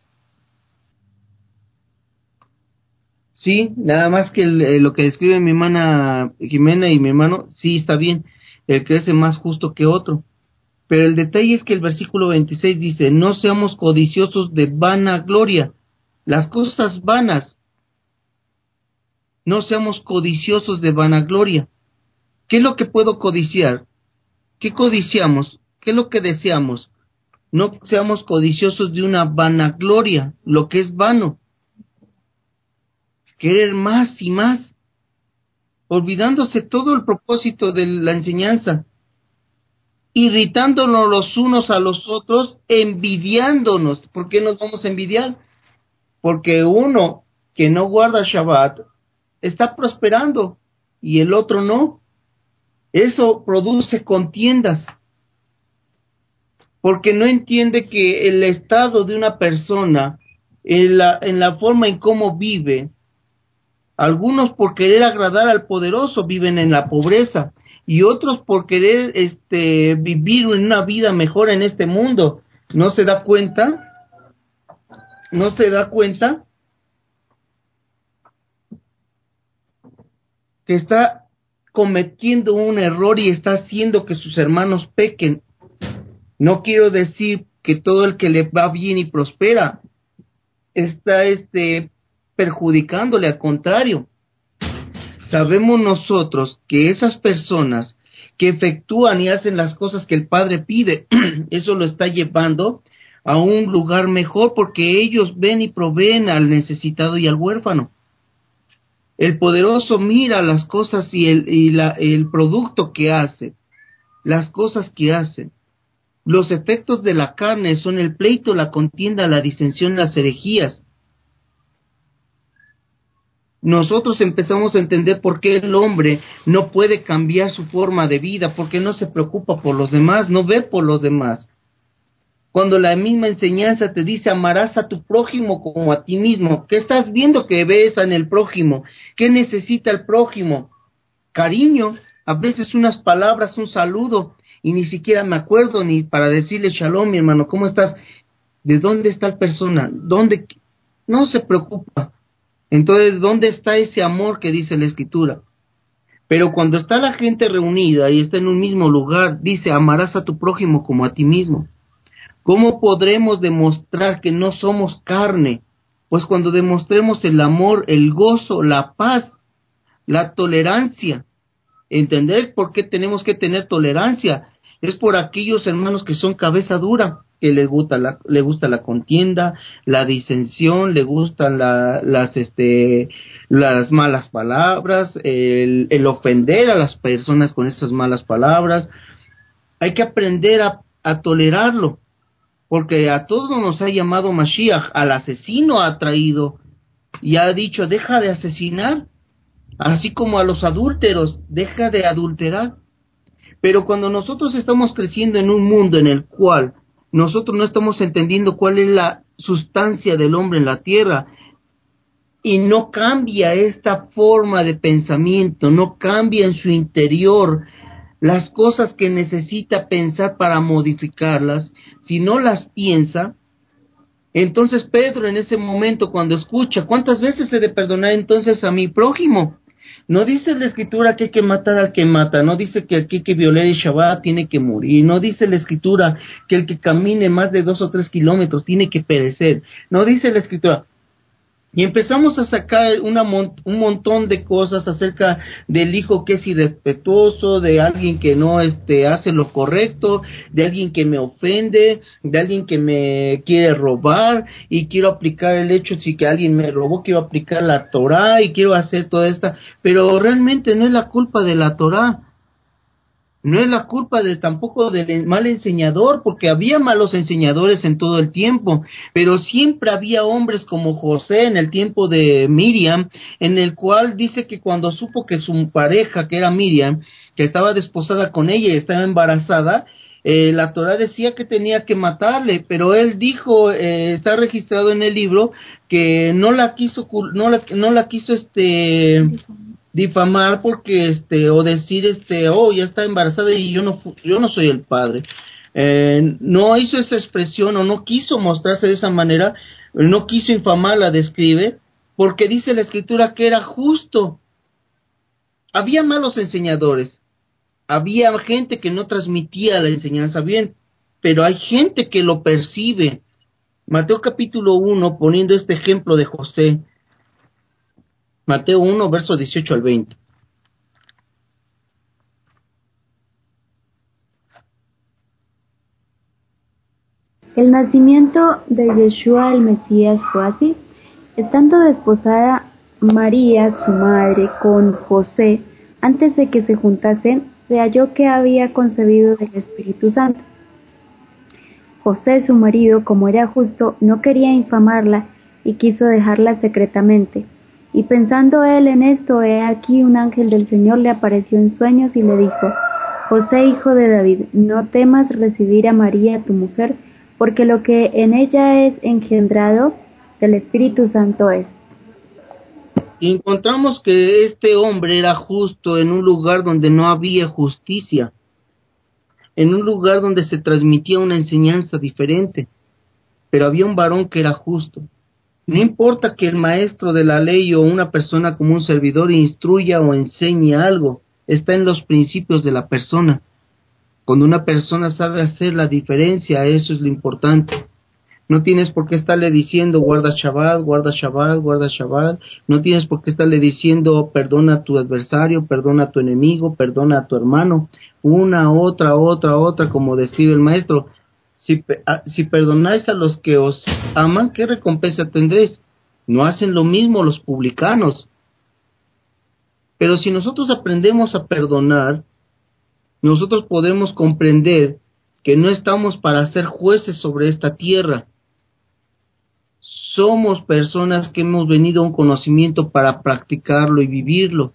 Sí, nada más que el, lo que describe mi hermana Jimena y mi hermano, sí está bien, el que es más justo que otro. Pero el detalle es que el versículo veintiséis dice, no seamos codiciosos de vanagloria, las cosas vanas, no seamos codiciosos de vanagloria. ¿Qué es lo que puedo codiciar? ¿Qué codiciamos? ¿Qué es lo que deseamos? No seamos codiciosos de una vanagloria, lo que es vano. Querer más y más, olvidándose todo el propósito de la enseñanza, irritándonos los unos a los otros, envidiándonos. ¿Por qué nos vamos a envidiar? Porque uno que no guarda Shabbat está prosperando y el otro no. Eso produce contiendas, porque no entiende que el estado de una persona, en la, en la forma en cómo vive, algunos por querer agradar al poderoso viven en la pobreza, y otros por querer este vivir una vida mejor en este mundo. ¿No se da cuenta? ¿No se da cuenta? Que está cometiendo un error y está haciendo que sus hermanos pequen. No quiero decir que todo el que le va bien y prospera está este perjudicándole, al contrario. Sabemos nosotros que esas personas que efectúan y hacen las cosas que el Padre pide, eso lo está llevando a un lugar mejor, porque ellos ven y proveen al necesitado y al huérfano. El poderoso mira las cosas y el, y la, el producto que hace, las cosas que hace. Los efectos de la carne son el pleito, la contienda, la disensión, las herejías. Nosotros empezamos a entender por qué el hombre no puede cambiar su forma de vida, porque no se preocupa por los demás, no ve por los demás. Cuando la misma enseñanza te dice amarás a tu prójimo como a ti mismo, ¿qué estás viendo que ves en el prójimo? ¿Qué necesita el prójimo? Cariño, a veces unas palabras, un saludo, y ni siquiera me acuerdo ni para decirle shalom, mi hermano, ¿cómo estás? ¿De dónde está la persona? ¿Dónde? No se preocupa. Entonces, ¿dónde está ese amor que dice la Escritura? Pero cuando está la gente reunida y está en un mismo lugar, dice, amarás a tu prójimo como a ti mismo. ¿Cómo podremos demostrar que no somos carne? Pues cuando demostremos el amor, el gozo, la paz, la tolerancia. Entender por qué tenemos que tener tolerancia. Es por aquellos hermanos que son cabeza dura, que les gusta la, le gusta la contienda, la disensión, le gustan la, las, este, las malas palabras, el, el ofender a las personas con estas malas palabras. Hay que aprender a, a tolerarlo, porque a todos nos ha llamado Mashiach, al asesino ha traído y ha dicho, deja de asesinar, así como a los adúlteros, deja de adulterar. Pero cuando nosotros estamos creciendo en un mundo en el cual nosotros no estamos entendiendo cuál es la sustancia del hombre en la tierra, y no cambia esta forma de pensamiento, no cambia en su interior las cosas que necesita pensar para modificarlas, si no las piensa, entonces Pedro en ese momento cuando escucha, ¿cuántas veces he de perdonar entonces a mi prójimo? No dice la Escritura que hay que matar al que mata, no dice que el que, que viole el Shabbat tiene que morir, no dice la Escritura que el que camine más de dos o tres kilómetros tiene que perecer, no dice la Escritura. Y empezamos a sacar una mon- un montón de cosas acerca del hijo que es irrespetuoso, de alguien que no este, hace lo correcto, de alguien que me ofende, de alguien que me quiere robar, y quiero aplicar el hecho, si que alguien me robó, quiero aplicar la Torá y quiero hacer toda esta, pero realmente no es la culpa de la Torá. No es la culpa de tampoco del mal enseñador, porque había malos enseñadores en todo el tiempo, pero siempre había hombres como José en el tiempo de Miriam, en el cual dice que cuando supo que su pareja, que era Miriam, que estaba desposada con ella y estaba embarazada, eh, la Torá decía que tenía que matarle, pero él dijo, eh, está registrado en el libro, que no la quiso, no la, no la quiso este... difamar porque este o decir este oh ya está embarazada y yo no yo no soy el padre, eh, no hizo esa expresión o no quiso mostrarse de esa manera, no quiso infamarla, describe, porque dice la Escritura que era justo. Había malos enseñadores, había gente que no transmitía la enseñanza bien, pero hay gente que lo percibe. Mateo capítulo uno, poniendo este ejemplo de José, Mateo uno, versos dieciocho al veinte. El nacimiento de Yeshua el Mesías fue así. Estando desposada María, su madre, con José, antes de que se juntasen, se halló que había concebido del Espíritu Santo. José, su marido, como era justo, no quería infamarla y quiso dejarla secretamente. Y pensando él en esto, he aquí un ángel del Señor le apareció en sueños y le dijo: José, hijo de David, no temas recibir a María tu mujer, porque lo que en ella es engendrado del Espíritu Santo es. Y encontramos que este hombre era justo en un lugar donde no había justicia, en un lugar donde se transmitía una enseñanza diferente, pero había un varón que era justo. No importa que el maestro de la ley o una persona como un servidor instruya o enseñe algo, está en los principios de la persona. Cuando una persona sabe hacer la diferencia, eso es lo importante. No tienes por qué estarle diciendo guarda Shabbat, guarda Shabbat, guarda Shabbat. No tienes por qué estarle diciendo perdona a tu adversario, perdona a tu enemigo, perdona a tu hermano. Una, otra, otra, otra, como describe el maestro. Si, si perdonáis a los que os aman, ¿qué recompensa tendréis? No hacen lo mismo los publicanos. Pero si nosotros aprendemos a perdonar, nosotros podemos comprender que no estamos para ser jueces sobre esta tierra. Somos personas que hemos venido a un conocimiento para practicarlo y vivirlo.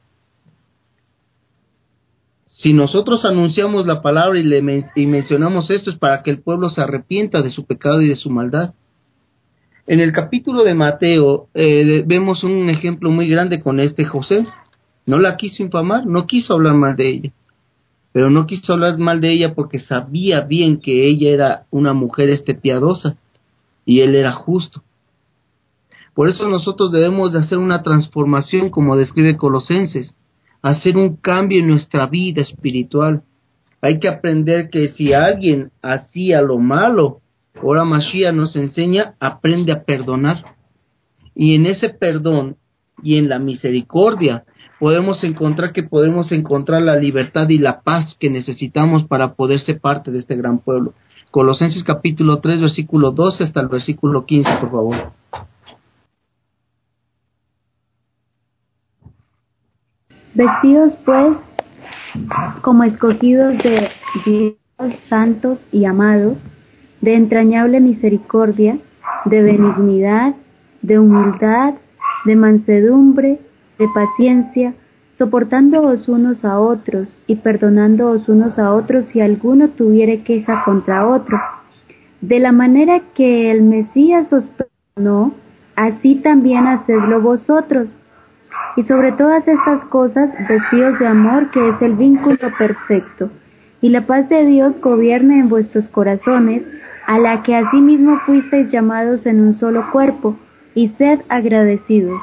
Si nosotros anunciamos la palabra y, le men- y mencionamos esto, es para que el pueblo se arrepienta de su pecado y de su maldad. En el capítulo de Mateo eh, vemos un ejemplo muy grande con este José. No la quiso infamar, no quiso hablar mal de ella. Pero no quiso hablar mal de ella porque sabía bien que ella era una mujer este piadosa y él era justo. Por eso nosotros debemos de hacer una transformación, como describe Colosenses, hacer un cambio en nuestra vida espiritual. Hay que aprender que si alguien hacía lo malo, ahora Mashiach nos enseña, aprende a perdonar. Y en ese perdón y en la misericordia podemos encontrar que podemos encontrar la libertad y la paz que necesitamos para poder ser parte de este gran pueblo. Colosenses capítulo tres, versículo doce hasta el versículo quince, por favor. Vestidos pues como escogidos de Dios, santos y amados, de entrañable misericordia, de benignidad, de humildad, de mansedumbre, de paciencia, soportándoos unos a otros y perdonándoos unos a otros si alguno tuviere queja contra otro. De la manera que el Mesías os perdonó, así también hacedlo vosotros. Y sobre todas estas cosas, vestidos de amor, que es el vínculo perfecto. Y la paz de Dios gobierne en vuestros corazones, a la que asimismo fuisteis llamados en un solo cuerpo, y sed agradecidos.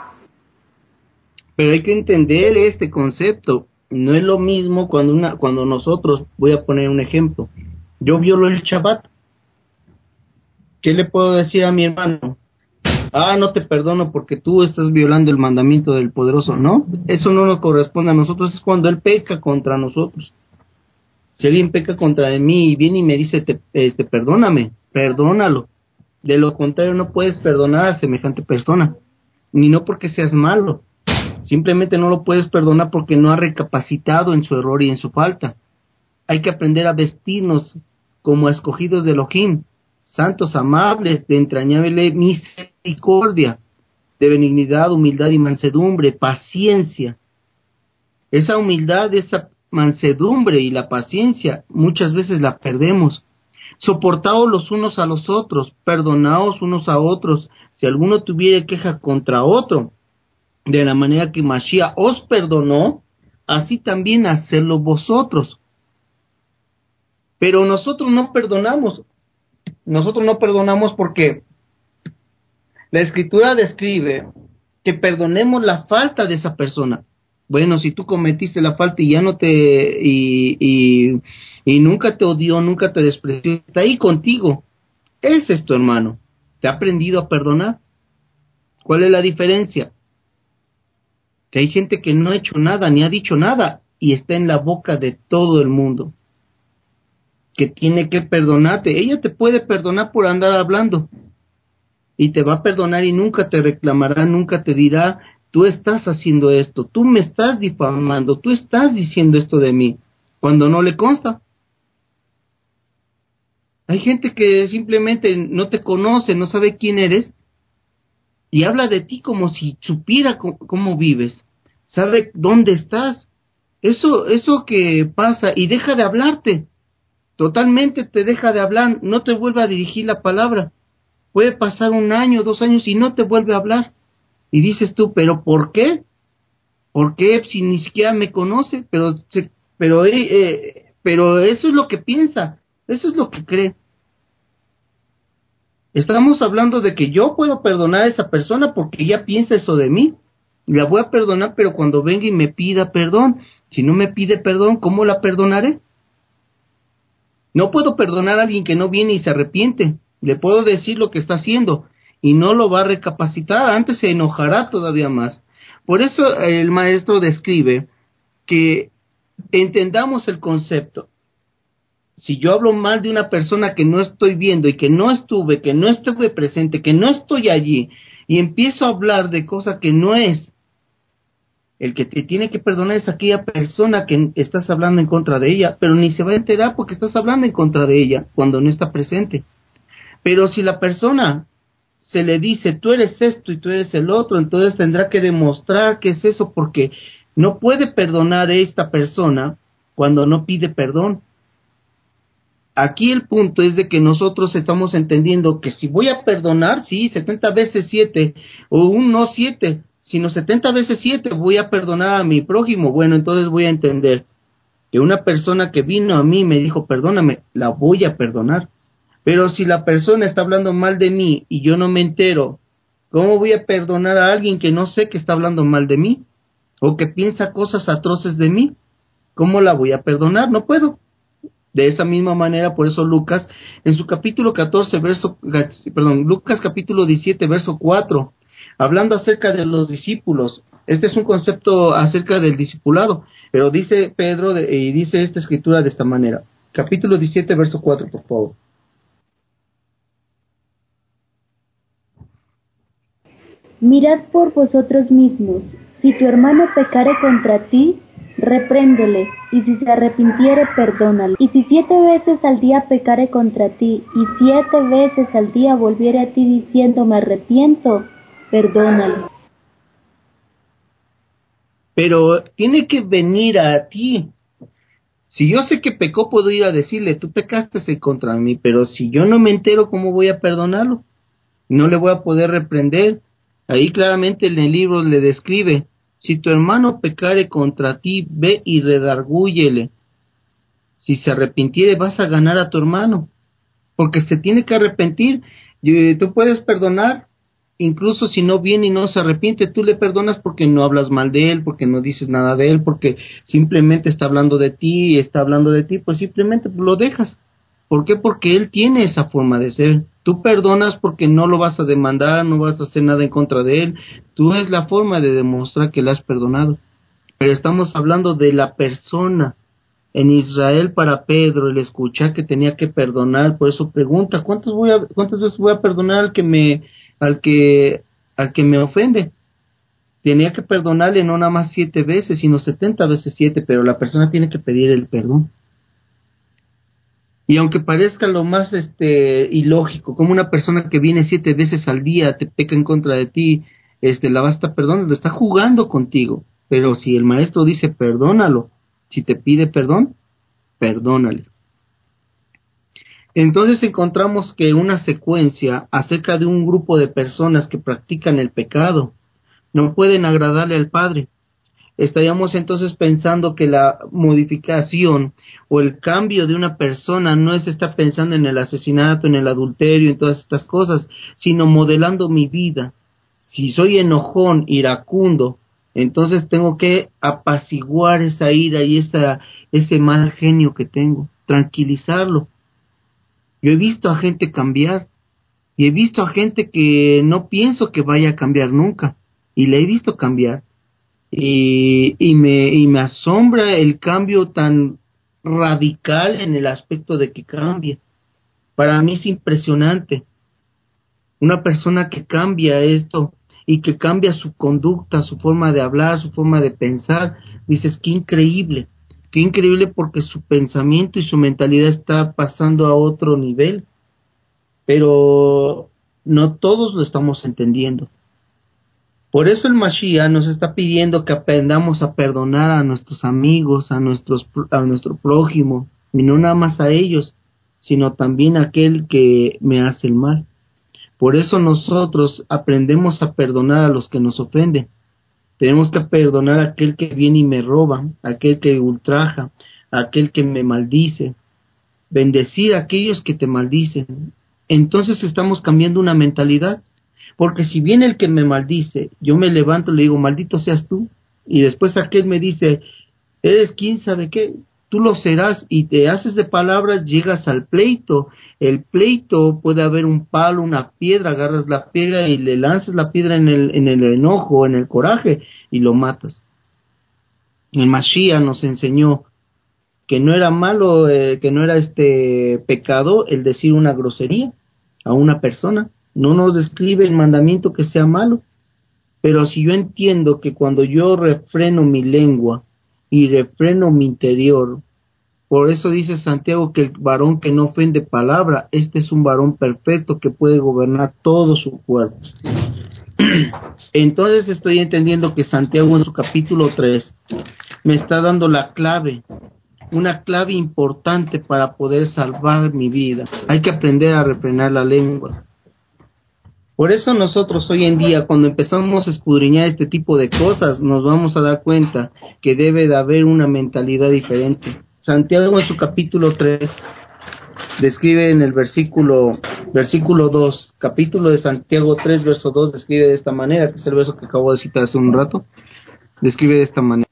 Pero hay que entender este concepto. No es lo mismo cuando una, cuando nosotros, voy a poner un ejemplo, yo violo el Shabbat. ¿Qué le puedo decir a mi hermano? Ah, no te perdono porque tú estás violando el mandamiento del poderoso. No, eso no nos corresponde a nosotros, es cuando él peca contra nosotros. Si alguien peca contra mí y viene y me dice, te, este, perdóname, perdónalo. De lo contrario, no puedes perdonar a semejante persona. Ni no porque seas malo. Simplemente no lo puedes perdonar porque no ha recapacitado en su error y en su falta. Hay que aprender a vestirnos como escogidos de Elohim, santos, amables, de entrañable misericordia, de benignidad, humildad y mansedumbre, paciencia. Esa humildad, esa mansedumbre y la paciencia muchas veces la perdemos. Soportaos los unos a los otros, perdonaos unos a otros, si alguno tuviere queja contra otro, de la manera que Mashiach os perdonó, así también hacedlo vosotros. Pero nosotros no perdonamos, nosotros no perdonamos porque la Escritura describe que perdonemos la falta de esa persona. Bueno, si tú cometiste la falta y ya no te, y, y, y nunca te odió, nunca te despreció, está ahí contigo, ese es tu hermano, ¿te ha aprendido a perdonar? ¿Cuál es la diferencia? Que hay gente que no ha hecho nada, ni ha dicho nada, y está en la boca de todo el mundo, que tiene que perdonarte. Ella te puede perdonar por andar hablando, y te va a perdonar y nunca te reclamará, nunca te dirá, tú estás haciendo esto, tú me estás difamando, tú estás diciendo esto de mí, cuando no le consta. Hay gente que simplemente no te conoce, no sabe quién eres, y habla de ti como si supiera cómo, cómo vives, sabe dónde estás. Eso, eso que pasa, y deja de hablarte, totalmente te deja de hablar, no te vuelve a dirigir la palabra. Puede pasar un año, dos años y no te vuelve a hablar. Y dices tú, ¿pero por qué? ¿Por qué si ni siquiera me conoce? Pero, se, pero, eh, eh, pero eso es lo que piensa, eso es lo que cree. Estamos hablando de que yo puedo perdonar a esa persona porque ella piensa eso de mí. La voy a perdonar, pero cuando venga y me pida perdón, si no me pide perdón, ¿cómo la perdonaré? No puedo perdonar a alguien que no viene y se arrepiente. le puedo decir lo que está haciendo y no lo va a recapacitar, antes se enojará todavía más. Por eso el maestro describe que entendamos el concepto. Si yo hablo mal de una persona que no estoy viendo y que no estuve, que no estuve presente, que no estoy allí, y empiezo a hablar de cosa que no es, el que te tiene que perdonar es aquella persona que estás hablando en contra de ella, pero ni se va a enterar porque estás hablando en contra de ella cuando no está presente. Pero si la persona se le dice, tú eres esto y tú eres el otro, entonces tendrá que demostrar que es eso, porque no puede perdonar a esta persona cuando no pide perdón. Aquí el punto es de que nosotros estamos entendiendo que si voy a perdonar, sí, setenta veces siete, o un no siete, sino setenta veces siete voy a perdonar a mi prójimo. Bueno, entonces voy a entender que una persona que vino a mí y me dijo, perdóname, la voy a perdonar. Pero si la persona está hablando mal de mí y yo no me entero, ¿cómo voy a perdonar a alguien que no sé que está hablando mal de mí? O que piensa cosas atroces de mí. ¿Cómo la voy a perdonar? No puedo. De esa misma manera, por eso Lucas, en su capítulo catorce, verso, perdón, Lucas capítulo diecisiete, verso cuatro, hablando acerca de los discípulos, este es un concepto acerca del discipulado, pero dice Pedro, de, y dice esta escritura de esta manera, capítulo diecisiete, verso cuatro, por favor. Mirad por vosotros mismos, si tu hermano pecare contra ti, repréndele, y si se arrepintiere, perdónale. Y si siete veces al día pecare contra ti, y siete veces al día volviere a ti diciendo, me arrepiento, perdónale. Pero tiene que venir a ti. Si yo sé que pecó, puedo ir a decirle, tú pecaste contra mí, pero si yo no me entero, ¿cómo voy a perdonarlo? No le voy a poder reprender. Ahí claramente en el libro le describe, si tu hermano pecare contra ti, ve y redargúyele. Si se arrepintiere, vas a ganar a tu hermano, porque se tiene que arrepentir. Y tú puedes perdonar, incluso si no viene y no se arrepiente, tú le perdonas porque no hablas mal de él, porque no dices nada de él, porque simplemente está hablando de ti, y está hablando de ti, pues simplemente lo dejas. ¿Por qué? Porque él tiene esa forma de ser. Tú perdonas porque no lo vas a demandar, no vas a hacer nada en contra de él. Tú es la forma de demostrar que le has perdonado. Pero estamos hablando de la persona. En Israel, para Pedro, el escuchar que tenía que perdonar, por eso pregunta, ¿cuántas voy a, cuántas veces voy a perdonar al que me, al que, al que me ofende? Tenía que perdonarle no nada más siete veces, sino setenta veces siete, pero la persona tiene que pedir el perdón. Y aunque parezca lo más este ilógico, como una persona que viene siete veces al día, te peca en contra de ti, este la va a estar perdonando, está jugando contigo. Pero si el maestro dice perdónalo, si te pide perdón, perdónale. Entonces encontramos que una secuencia acerca de un grupo de personas que practican el pecado no pueden agradarle al Padre. Estaríamos entonces pensando que la modificación o el cambio de una persona no es estar pensando en el asesinato, en el adulterio, en todas estas cosas, sino modelando mi vida. Si soy enojón, iracundo, entonces tengo que apaciguar esa ira y esa, ese mal genio que tengo, tranquilizarlo. Yo he visto a gente cambiar y he visto a gente que no pienso que vaya a cambiar nunca y le he visto cambiar. Y, y, me, y me asombra el cambio tan radical en el aspecto de que cambie. Para mí es impresionante. Una persona que cambia esto y que cambia su conducta, su forma de hablar, su forma de pensar, dices, qué increíble, qué increíble porque su pensamiento y su mentalidad está pasando a otro nivel. Pero no todos lo estamos entendiendo. Por eso el Mashiach nos está pidiendo que aprendamos a perdonar a nuestros amigos, a nuestros a nuestro prójimo, y no nada más a ellos, sino también a aquel que me hace el mal. Por eso nosotros aprendemos a perdonar a los que nos ofenden. Tenemos que perdonar a aquel que viene y me roba, a aquel que ultraja, a aquel que me maldice. Bendecir a aquellos que te maldicen. Entonces estamos cambiando una mentalidad. Porque si viene el que me maldice, yo me levanto y le digo, maldito seas tú, y después aquel me dice, eres quién sabe qué, tú lo serás, y te haces de palabras, llegas al pleito. El pleito puede haber un palo, una piedra, agarras la piedra y le lanzas la piedra en el, en el enojo, en el coraje, y lo matas. El Mashiach nos enseñó que no era malo, eh, que no era este pecado el decir una grosería a una persona. No nos describe el mandamiento que sea malo. Pero si yo entiendo que cuando yo refreno mi lengua y refreno mi interior, por eso dice Santiago que el varón que no ofende palabra, este es un varón perfecto que puede gobernar todo su cuerpo. Entonces estoy entendiendo que Santiago en su capítulo tres me está dando la clave, una clave importante para poder salvar mi vida. Hay que aprender a refrenar la lengua. Por eso nosotros hoy en día, cuando empezamos a escudriñar este tipo de cosas, nos vamos a dar cuenta que debe de haber una mentalidad diferente. Santiago en su capítulo tres describe en el versículo versículo dos, capítulo de Santiago tres, verso dos, describe de esta manera, que es el verso que acabo de citar hace un rato, describe de esta manera.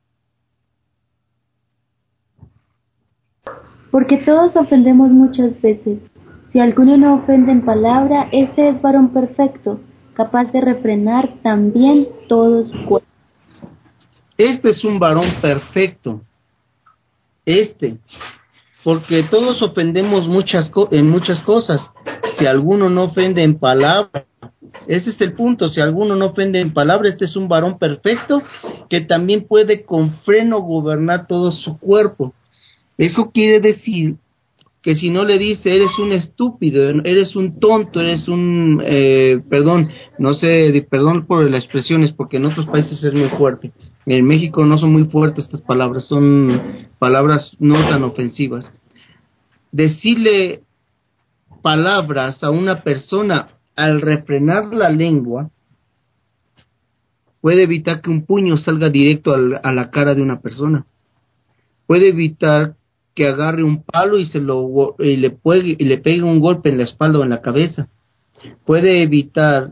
Porque todos ofendemos muchas veces. Si alguno no ofende en palabra, ese es varón perfecto, capaz de refrenar también todo su cuerpo. Este es un varón perfecto, este, porque todos ofendemos muchas co- en muchas cosas. Si alguno no ofende en palabra, ese es el punto. Si alguno no ofende en palabra, este es un varón perfecto que también puede con freno gobernar todo su cuerpo. Eso quiere decir que si no le dice eres un estúpido, eres un tonto, eres un, eh, perdón, no sé, perdón por las expresiones, porque en otros países es muy fuerte. En México no son muy fuertes estas palabras, son palabras no tan ofensivas. Decirle palabras a una persona al refrenar la lengua puede evitar que un puño salga directo al, a la cara de una persona. Puede evitar que agarre un palo y se lo y le pegue, y le pegue un golpe en la espalda o en la cabeza. Puede evitar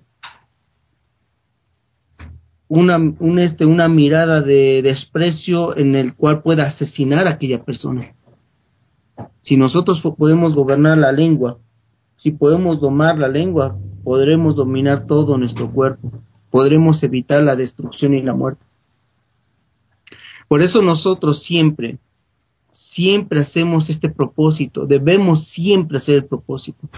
una un este una mirada de desprecio en el cual pueda asesinar a aquella persona. Si nosotros podemos gobernar la lengua, si podemos domar la lengua, podremos dominar todo nuestro cuerpo, podremos evitar la destrucción y la muerte. Por eso nosotros siempre, siempre hacemos este propósito, debemos siempre hacer el propósito.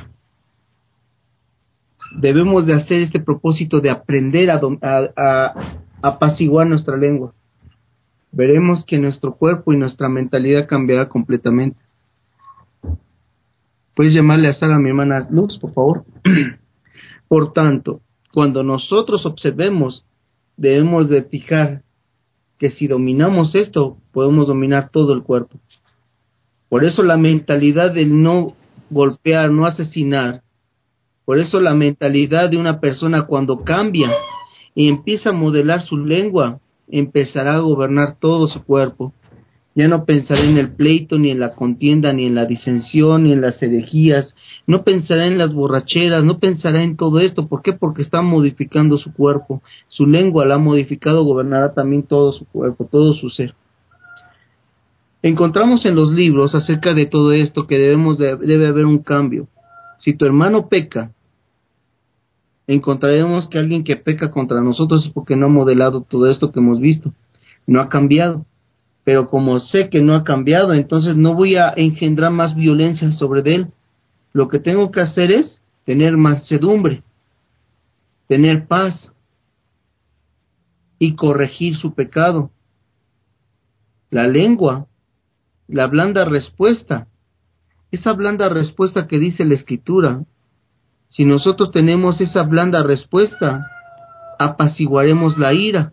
Debemos de hacer este propósito de aprender a, dom- a, a apaciguar nuestra lengua. Veremos que nuestro cuerpo y nuestra mentalidad cambiará completamente. ¿Puedes llamarle a Sara, a mi hermana Luz, por favor? Por tanto, cuando nosotros observemos, debemos de fijar que si dominamos esto, podemos dominar todo el cuerpo. Por eso la mentalidad del no golpear, no asesinar, por eso la mentalidad de una persona cuando cambia y empieza a modelar su lengua, empezará a gobernar todo su cuerpo. Ya no pensará en el pleito, ni en la contienda, ni en la disensión, ni en las herejías. No pensará en las borracheras, no pensará en todo esto. ¿Por qué? Porque está modificando su cuerpo. Su lengua la ha modificado, gobernará también todo su cuerpo, todo su ser. Encontramos en los libros acerca de todo esto que debemos de, debe haber un cambio. Si tu hermano peca, encontraremos que alguien que peca contra nosotros es porque no ha modelado todo esto que hemos visto. No ha cambiado. Pero como sé que no ha cambiado, entonces no voy a engendrar más violencia sobre él. Lo que tengo que hacer es tener mansedumbre, tener paz y corregir su pecado. La lengua, la blanda respuesta, esa blanda respuesta que dice la Escritura, si nosotros tenemos esa blanda respuesta, apaciguaremos la ira.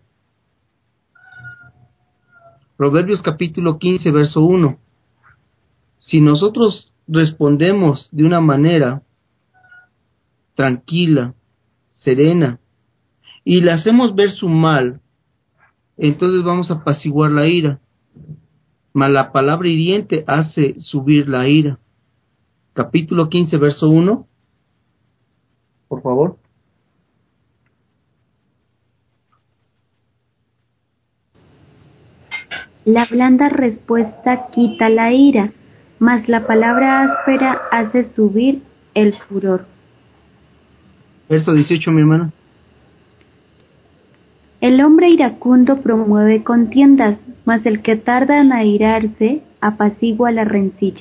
Proverbios capítulo quince, verso uno. Si nosotros respondemos de una manera tranquila, serena, y le hacemos ver su mal, entonces vamos a apaciguar la ira. Mas la palabra hiriente hace subir la ira. Capítulo quince, verso uno, por favor. La blanda respuesta quita la ira, mas la palabra áspera hace subir el furor. Verso dieciocho, mi hermano. El hombre iracundo promueve contiendas, mas el que tarda en airarse apacigua la rencilla.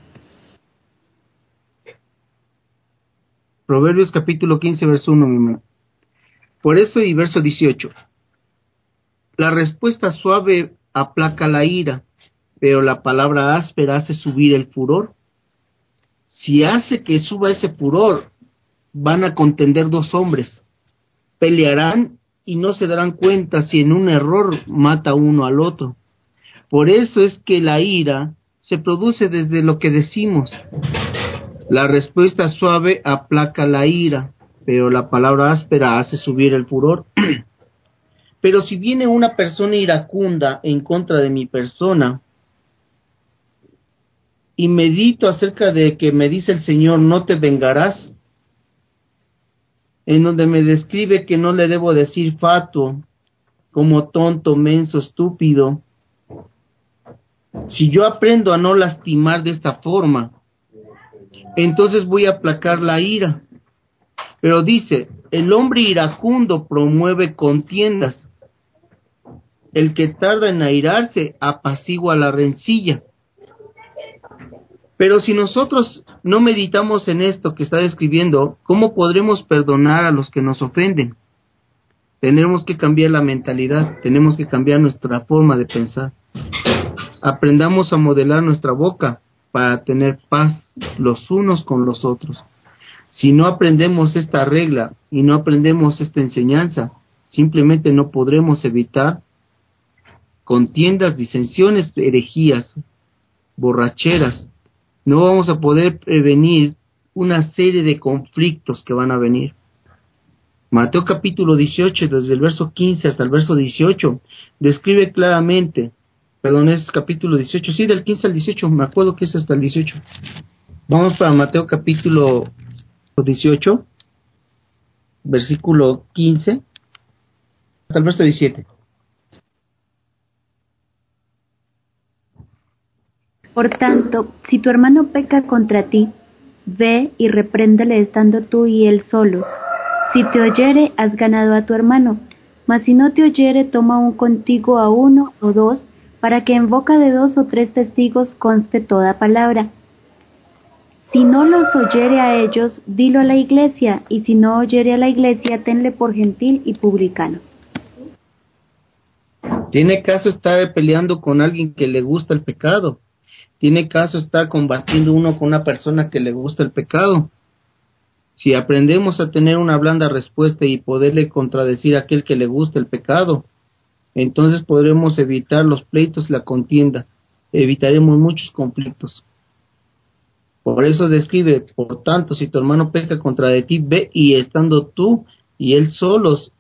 Proverbios capítulo quince, verso uno, mi hermano. Por eso, y verso dieciocho. La respuesta suave aplaca la ira, pero la palabra áspera hace subir el furor. Si hace que suba ese furor, van a contender dos hombres, pelearán y no se darán cuenta si en un error mata uno al otro. Por eso es que la ira se produce desde lo que decimos. La respuesta suave aplaca la ira, pero la palabra áspera hace subir el furor. Pero si viene una persona iracunda en contra de mi persona, y medito acerca de que me dice el Señor, no te vengarás, en donde me describe que no le debo decir fatuo, como tonto, menso, estúpido. Si yo aprendo a no lastimar de esta forma, entonces voy a aplacar la ira. Pero dice, el hombre iracundo promueve contiendas, el que tarda en airarse apacigua la rencilla. Pero si nosotros no meditamos en esto que está describiendo, ¿cómo podremos perdonar a los que nos ofenden? Tenemos que cambiar la mentalidad, tenemos que cambiar nuestra forma de pensar. Aprendamos a modelar nuestra boca para tener paz los unos con los otros. Si no aprendemos esta regla y no aprendemos esta enseñanza, simplemente no podremos evitar contiendas, disensiones, herejías, borracheras. No vamos a poder prevenir una serie de conflictos que van a venir. Mateo capítulo dieciocho, desde el verso quince hasta el verso dieciocho, describe claramente, perdón, es capítulo dieciocho, sí, del quince al dieciocho, me acuerdo que es hasta el dieciocho. Vamos para Mateo capítulo dieciocho, versículo quince, hasta el verso diecisiete. Por tanto, si tu hermano peca contra ti, ve y repréndele estando tú y él solos. Si te oyere, has ganado a tu hermano. Mas si no te oyere, toma un contigo a uno o dos, para que en boca de dos o tres testigos conste toda palabra. Si no los oyere a ellos, dilo a la iglesia, y si no oyere a la iglesia, tenle por gentil y publicano. ¿Tiene caso estar peleando con alguien que le gusta el pecado? ¿Tiene caso estar combatiendo uno con una persona que le gusta el pecado? Si aprendemos a tener una blanda respuesta y poderle contradecir a aquel que le gusta el pecado, entonces podremos evitar los pleitos y la contienda, evitaremos muchos conflictos. Por eso describe, por tanto, si tu hermano peca contra de ti, ve y estando tú y él solos,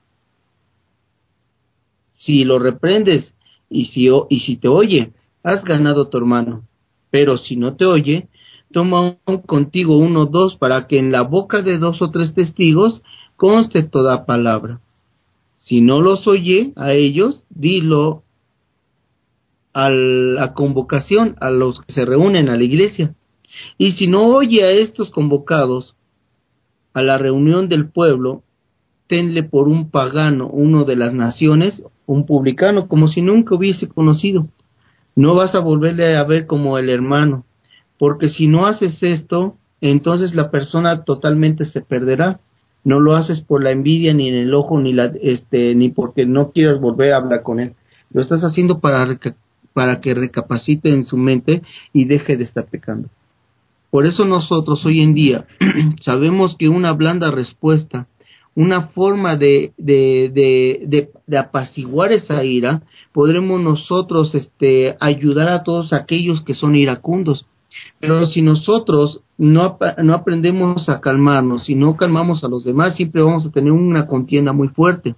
si lo reprendes y si, y si te oye, has ganado a tu hermano. Pero si no te oye, toma un, contigo uno o dos, para que en la boca de dos o tres testigos conste toda palabra. Si no los oye a ellos, dilo a la convocación, a los que se reúnen a la iglesia. Y si no oye a estos convocados a la reunión del pueblo, tenle por un pagano, uno de las naciones, un publicano, como si nunca hubiese conocido. No vas a volverle a ver como el hermano, porque si no haces esto, entonces la persona totalmente se perderá. No lo haces por la envidia, ni en el ojo, ni la, este, ni porque no quieras volver a hablar con él. Lo estás haciendo para, reca- para que recapacite en su mente y deje de estar pecando. Por eso nosotros hoy en día sabemos que una blanda respuesta, una forma de, de, de, de, de apaciguar esa ira, podremos nosotros este, ayudar a todos aquellos que son iracundos. Pero si nosotros no, no aprendemos a calmarnos, si no calmamos a los demás, siempre vamos a tener una contienda muy fuerte.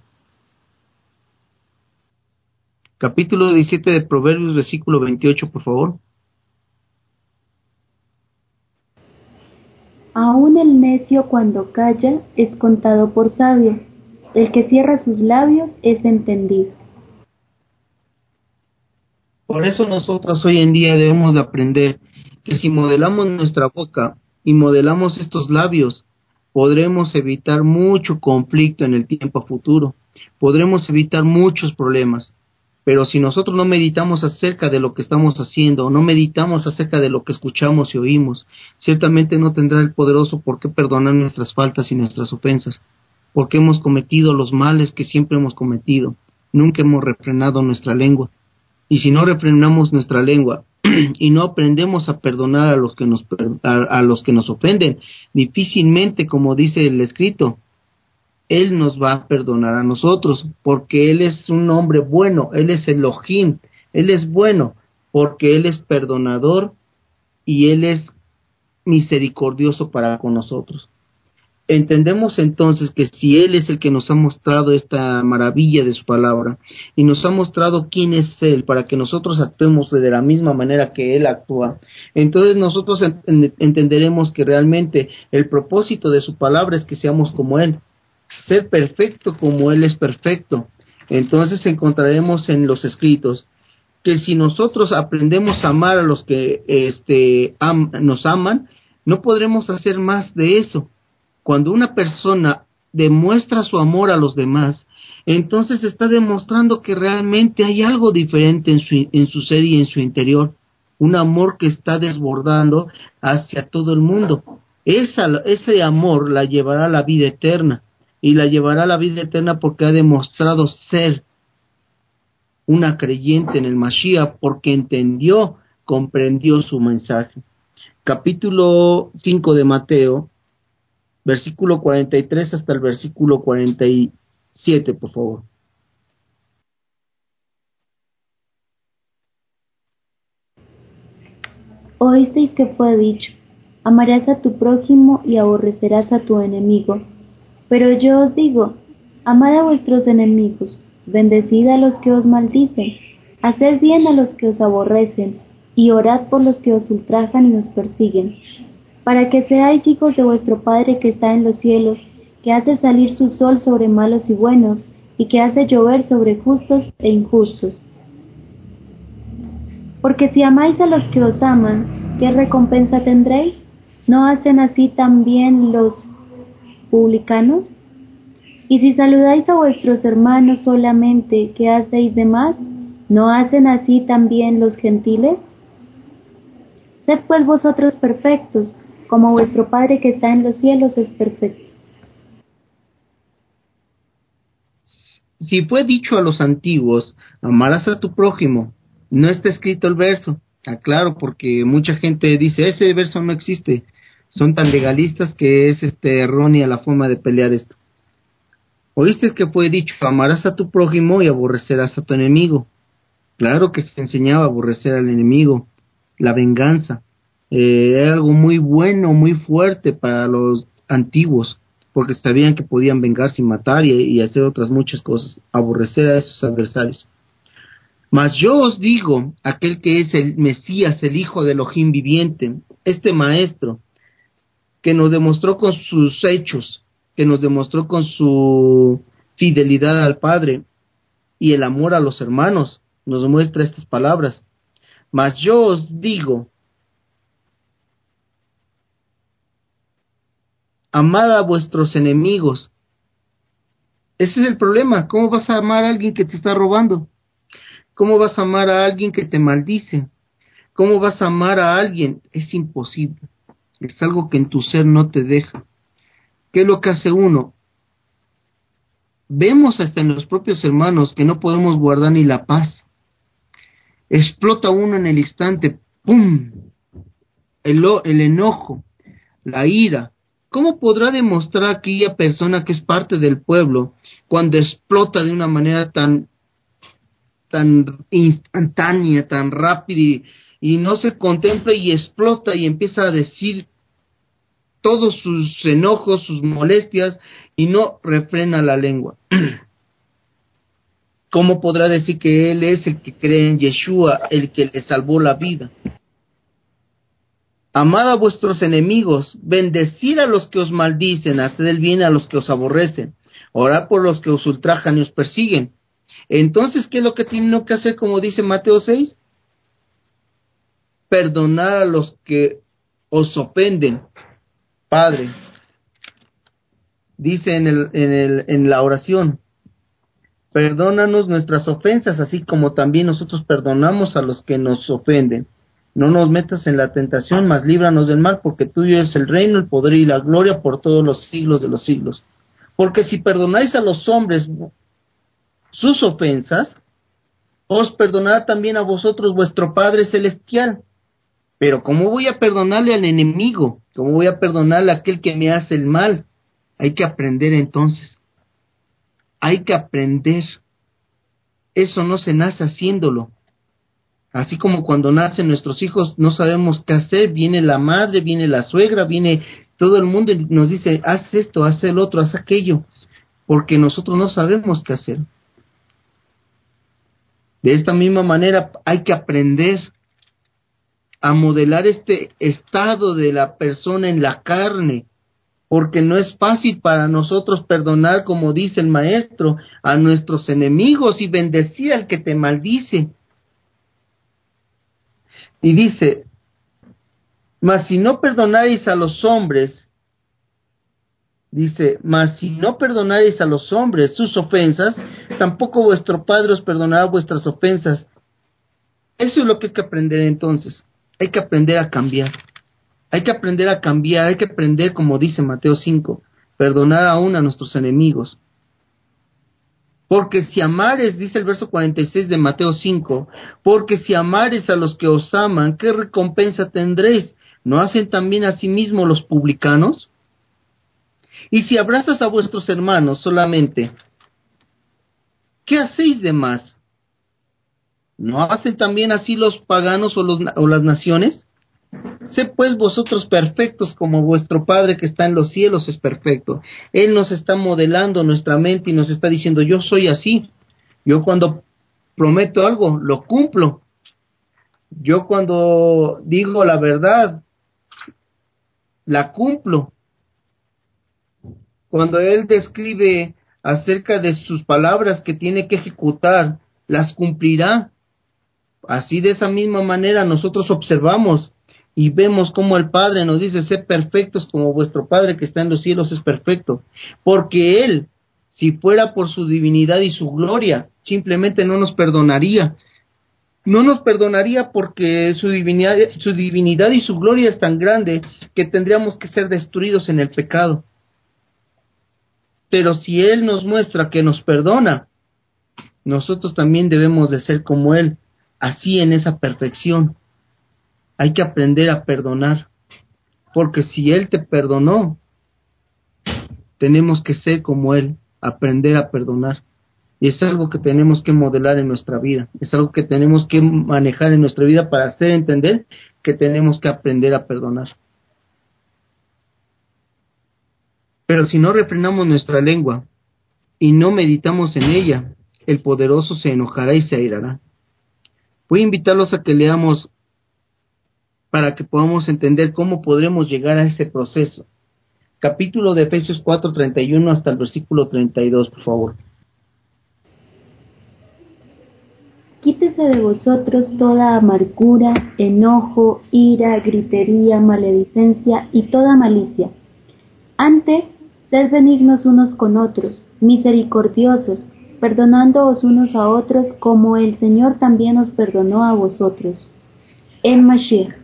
Capítulo diecisiete de Proverbios, versículo veintiocho, por favor. Aun el necio cuando calla es contado por sabio, el que cierra sus labios es entendido. Por eso nosotros hoy en día debemos de aprender que si modelamos nuestra boca y modelamos estos labios, podremos evitar mucho conflicto en el tiempo futuro, podremos evitar muchos problemas. Pero si nosotros no meditamos acerca de lo que estamos haciendo, no meditamos acerca de lo que escuchamos y oímos, ciertamente no tendrá el poderoso por qué perdonar nuestras faltas y nuestras ofensas, porque hemos cometido los males que siempre hemos cometido, nunca hemos refrenado nuestra lengua. Y si no refrenamos nuestra lengua y no aprendemos a perdonar a los que nos a, a los que nos ofenden, difícilmente, como dice el escrito, Él nos va a perdonar a nosotros, porque Él es un hombre bueno, Él es Elohim, Él es bueno, porque Él es perdonador y Él es misericordioso para con nosotros. Entendemos entonces que si Él es el que nos ha mostrado esta maravilla de su palabra y nos ha mostrado quién es Él para que nosotros actuemos de la misma manera que Él actúa, entonces nosotros ent- entenderemos que realmente el propósito de su palabra es que seamos como Él, ser perfecto como Él es perfecto. Entonces encontraremos en los escritos que si nosotros aprendemos a amar a los que este, am, nos aman, no podremos hacer más de eso. Cuando una persona demuestra su amor a los demás, entonces está demostrando que realmente hay algo diferente en su, en su ser y en su interior, un amor que está desbordando hacia todo el mundo. Esa, ese amor la llevará a la vida eterna, y la llevará a la vida eterna porque ha demostrado ser una creyente en el Mashiach, porque entendió, comprendió su mensaje. Capítulo cinco de Mateo, versículo cuarenta y tres hasta el versículo cuarenta y siete, por favor. Oísteis que fue dicho, amarás a tu prójimo y aborrecerás a tu enemigo. Pero yo os digo, amad a vuestros enemigos, bendecid a los que os maldicen, haced bien a los que os aborrecen, y orad por los que os ultrajan y os persiguen, para que seáis hijos de vuestro Padre que está en los cielos, que hace salir su sol sobre malos y buenos, y que hace llover sobre justos e injustos. Porque si amáis a los que os aman, ¿qué recompensa tendréis? ¿No hacen así también los publicanos? Y si saludáis a vuestros hermanos solamente, ¿qué hacéis de más? ¿No hacen así también los gentiles? Sed pues vosotros perfectos, como vuestro Padre que está en los cielos es perfecto. Si fue dicho a los antiguos, amarás a tu prójimo, no está escrito el verso. Aclaro, porque mucha gente dice, ese verso no existe. Son tan legalistas que es este errónea la forma de pelear esto. Oíste que fue dicho, amarás a tu prójimo y aborrecerás a tu enemigo. Claro que se enseñaba a aborrecer al enemigo, la venganza. Eh, era algo muy bueno, muy fuerte para los antiguos, porque sabían que podían vengarse y matar y, y hacer otras muchas cosas, aborrecer a esos adversarios. Mas yo os digo, aquel que es el Mesías, el Hijo de Elohim viviente, este Maestro, que nos demostró con sus hechos, que nos demostró con su fidelidad al Padre y el amor a los hermanos, nos muestra estas palabras. Mas yo os digo, amad a vuestros enemigos. Ese es el problema. ¿Cómo vas a amar a alguien que te está robando? ¿Cómo vas a amar a alguien que te maldice? ¿Cómo vas a amar a alguien? Es imposible. Es algo que en tu ser no te deja. ¿Qué es lo que hace uno? Vemos hasta en los propios hermanos que no podemos guardar ni la paz. Explota uno en el instante. ¡Pum! El, el enojo, la ira. ¿Cómo podrá demostrar aquella persona que es parte del pueblo cuando explota de una manera tan tan instantánea, tan rápida y, y no se contempla y explota y empieza a decir todos sus enojos, sus molestias y no refrena la lengua? ¿Cómo podrá decir que él es el que cree en Yeshua, el que le salvó la vida? Amad a vuestros enemigos, bendecid a los que os maldicen, haced el bien a los que os aborrecen, orad por los que os ultrajan y os persiguen. Entonces, ¿qué es lo que tienen que hacer, como dice Mateo seis? perdonar a los que os ofenden. Padre, dice en, el, en, el, en la oración, perdónanos nuestras ofensas, así como también nosotros perdonamos a los que nos ofenden. No nos metas en la tentación, mas líbranos del mal, porque tuyo es el reino, el poder y la gloria por todos los siglos de los siglos. Porque si perdonáis a los hombres sus ofensas, os perdonará también a vosotros vuestro Padre Celestial. Pero ¿cómo voy a perdonarle al enemigo? ¿Cómo voy a perdonarle a aquel que me hace el mal? Hay que aprender entonces. Hay que aprender. Eso no se nace haciéndolo. Así como cuando nacen nuestros hijos no sabemos qué hacer, viene la madre, viene la suegra, viene todo el mundo y nos dice, haz esto, haz el otro, haz aquello, porque nosotros no sabemos qué hacer. De esta misma manera hay que aprender a modelar este estado de la persona en la carne, porque no es fácil para nosotros perdonar, como dice el maestro, a nuestros enemigos y bendecir al que te maldice. Y dice, mas si no perdonáis a los hombres, dice, mas si no perdonáis a los hombres sus ofensas, tampoco vuestro Padre os perdonará vuestras ofensas. Eso es lo que hay que aprender entonces. Hay que aprender a cambiar. Hay que aprender a cambiar, hay que aprender, como dice Mateo cinco, perdonar aún a nuestros enemigos. Porque si amares, dice el verso cuarenta y seis de Mateo cinco, porque si amares a los que os aman, ¿qué recompensa tendréis? ¿No hacen también asimismo los publicanos? Y si abrazas a vuestros hermanos solamente, ¿qué hacéis de más? ¿No hacen también así los paganos o, los, o las naciones? Sé pues vosotros perfectos como vuestro Padre que está en los cielos es perfecto. Él nos está modelando nuestra mente y nos está diciendo, yo soy así. Yo cuando prometo algo, lo cumplo. Yo cuando digo la verdad, la cumplo. Cuando Él describe acerca de sus palabras que tiene que ejecutar, las cumplirá. Así de esa misma manera nosotros observamos y vemos como el Padre nos dice, sed perfectos como vuestro Padre que está en los cielos es perfecto. Porque Él, si fuera por su divinidad y su gloria, simplemente no nos perdonaría. No nos perdonaría porque su divinidad, su divinidad y su gloria es tan grande que tendríamos que ser destruidos en el pecado. Pero si Él nos muestra que nos perdona, nosotros también debemos de ser como Él, así en esa perfección. Hay que aprender a perdonar, porque si Él te perdonó, tenemos que ser como Él, aprender a perdonar. Y es algo que tenemos que modelar en nuestra vida, es algo que tenemos que manejar en nuestra vida para hacer entender que tenemos que aprender a perdonar. Pero si no refrenamos nuestra lengua y no meditamos en ella, el poderoso se enojará y se airará. Voy a invitarlos a que leamos para que podamos entender cómo podremos llegar a ese proceso. Capítulo de Efesios cuatro, treinta y uno hasta el versículo treinta y dos, por favor. Quítese de vosotros toda amargura, enojo, ira, gritería, maledicencia y toda malicia. Antes, sed benignos unos con otros, misericordiosos, perdonándoos unos a otros como el Señor también os perdonó a vosotros. En Mashiach.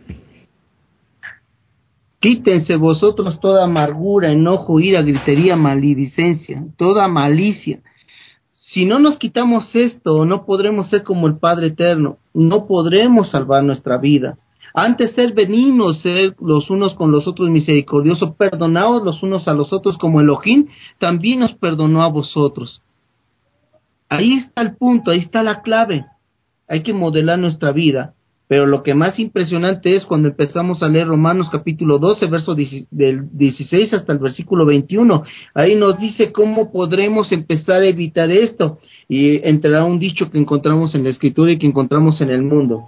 Quítense vosotros toda amargura, enojo, ira, gritería, maledicencia, toda malicia. Si no nos quitamos esto, no podremos ser como el Padre Eterno, no podremos salvar nuestra vida. Antes ser benignos, ser los unos con los otros misericordiosos, perdonaos los unos a los otros como Elohim también nos perdonó a vosotros. Ahí está el punto, ahí está la clave. Hay que modelar nuestra vida. Pero lo que más impresionante es cuando empezamos a leer Romanos capítulo doce, verso del dieciséis hasta el versículo veintiuno. Ahí nos dice cómo podremos empezar a evitar esto. Y entrará un dicho que encontramos en la Escritura y que encontramos en el mundo.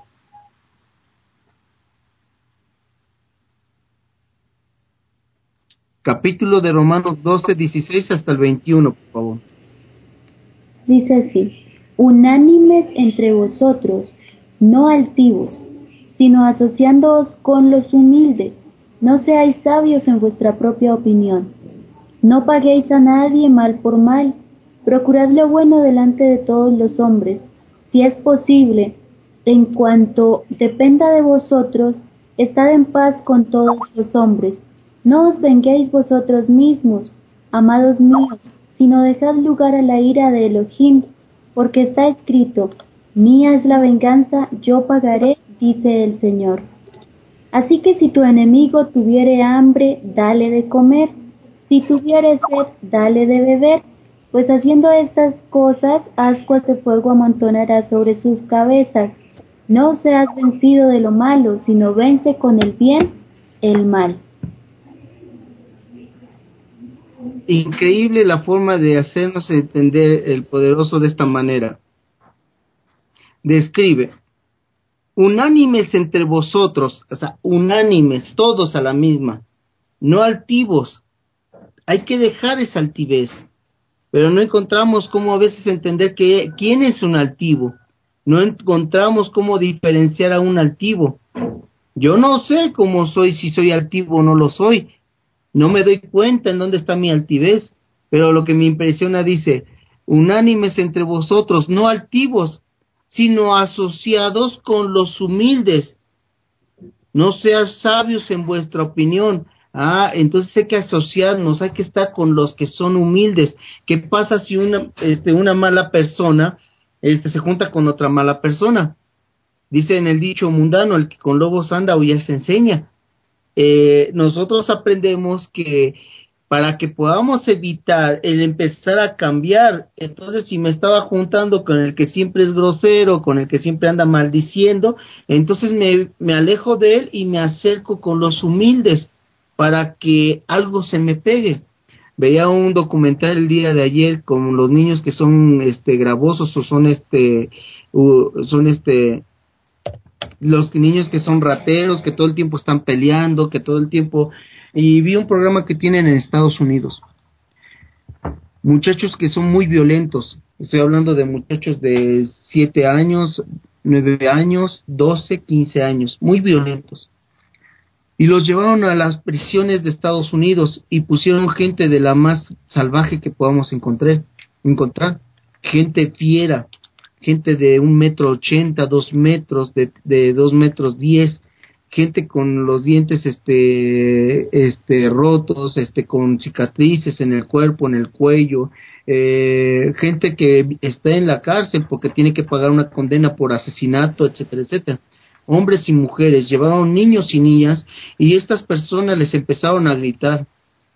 Capítulo de Romanos doce, dieciséis hasta el veintiuno, por favor. Dice así: unánimes entre vosotros, no altivos, sino asociándoos con los humildes. No seáis sabios en vuestra propia opinión. No paguéis a nadie mal por mal. Procurad lo bueno delante de todos los hombres. Si es posible, en cuanto dependa de vosotros, estad en paz con todos los hombres. No os venguéis vosotros mismos, amados míos, sino dejad lugar a la ira de Elohim, porque está escrito: mía es la venganza, yo pagaré, dice el Señor. Así que si tu enemigo tuviere hambre, dale de comer; si tuviere sed, dale de beber, pues haciendo estas cosas, ascuas de fuego amontonará sobre sus cabezas. No seas vencido de lo malo, sino vence con el bien el mal. Increíble la forma de hacernos entender el poderoso de esta manera. Describe: unánimes entre vosotros, o sea, unánimes, todos a la misma, no altivos. Hay que dejar esa altivez, pero no encontramos cómo a veces entender que quién es un altivo. No encontramos cómo diferenciar a un altivo. Yo no sé cómo soy, si soy altivo o no lo soy. No me doy cuenta en dónde está mi altivez, pero lo que me impresiona dice: unánimes entre vosotros, no altivos, sino asociados con los humildes. No seas sabios en vuestra opinión. Ah, entonces hay que asociarnos, hay que estar con los que son humildes. ¿Qué pasa si una, este, una mala persona, este, se junta con otra mala persona? Dice en el dicho mundano: el que con lobos anda, aullar se enseña. Eh, nosotros aprendemos que para que podamos evitar el empezar a cambiar, entonces si me estaba juntando con el que siempre es grosero, con el que siempre anda maldiciendo, entonces me, me alejo de él y me acerco con los humildes para que algo se me pegue. Veía un documental el día de ayer con los niños que son este gravosos o son este uh, son este los niños que son rateros, que todo el tiempo están peleando, que todo el tiempo... Y vi un programa que tienen en Estados Unidos. Muchachos que son muy violentos. Estoy hablando de muchachos de siete años, nueve años, doce, quince años. Muy violentos. Y los llevaron a las prisiones de Estados Unidos y pusieron gente de la más salvaje que podamos encontrar. encontrar. Gente fiera. Gente de un metro ochenta, dos metros, de, de dos metros diez, gente con los dientes este, este rotos, este, con cicatrices en el cuerpo, en el cuello, eh, gente que está en la cárcel porque tiene que pagar una condena por asesinato, etcétera, etcétera. Hombres y mujeres, llevaban niños y niñas, y estas personas les empezaron a gritar,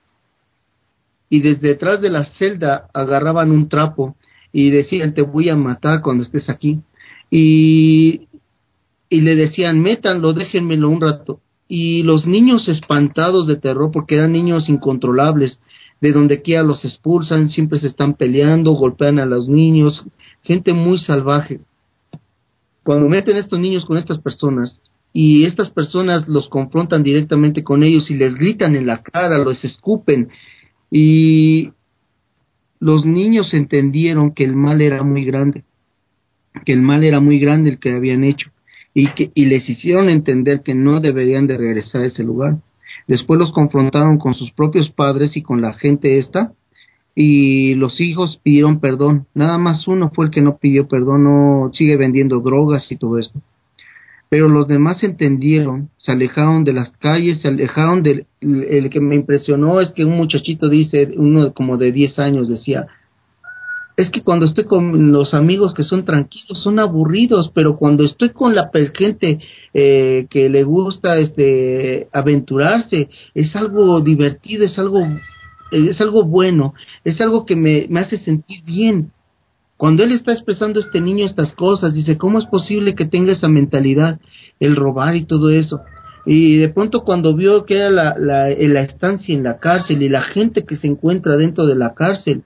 y desde detrás de la celda agarraban un trapo y decían: te voy a matar cuando estés aquí. Y, y le decían: métanlo, déjenmelo un rato. Y los niños espantados de terror, porque eran niños incontrolables, de donde quiera los expulsan, siempre se están peleando, golpean a los niños, gente muy salvaje. Cuando meten a estos niños con estas personas, y estas personas los confrontan directamente con ellos y les gritan en la cara, los escupen, y los niños entendieron que el mal era muy grande, que el mal era muy grande el que habían hecho, y que y les hicieron entender que no deberían de regresar a ese lugar. Después los confrontaron con sus propios padres y con la gente esta, y los hijos pidieron perdón. Nada más uno fue el que no pidió perdón, no sigue vendiendo drogas y todo esto. Pero los demás entendieron, se alejaron de las calles, se alejaron del... El, el que me impresionó es que un muchachito dice, uno como de diez años decía: es que cuando estoy con los amigos que son tranquilos, son aburridos, pero cuando estoy con la gente eh, que le gusta este aventurarse, es algo divertido, es algo, es algo bueno, es algo que me, me hace sentir bien. Cuando él está expresando este niño estas cosas, dice: ¿cómo es posible que tenga esa mentalidad, el robar y todo eso? Y de pronto cuando vio que era la, la, la estancia en la cárcel y la gente que se encuentra dentro de la cárcel,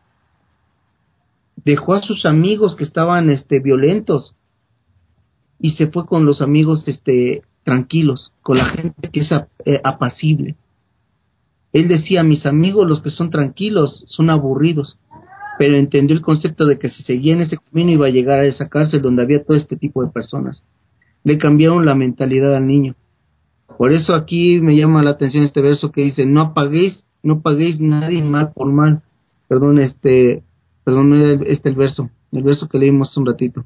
dejó a sus amigos que estaban este violentos y se fue con los amigos este tranquilos, con la gente que es eh, apacible. Él decía: mis amigos, los que son tranquilos, son aburridos. Pero entendió el concepto de que si seguía en ese camino iba a llegar a esa cárcel donde había todo este tipo de personas. Le cambiaron la mentalidad al niño. Por eso aquí me llama la atención este verso que dice, no paguéis, no paguéis nadie mal por mal. Perdón, este, perdón, este el verso, el verso que leímos hace un ratito.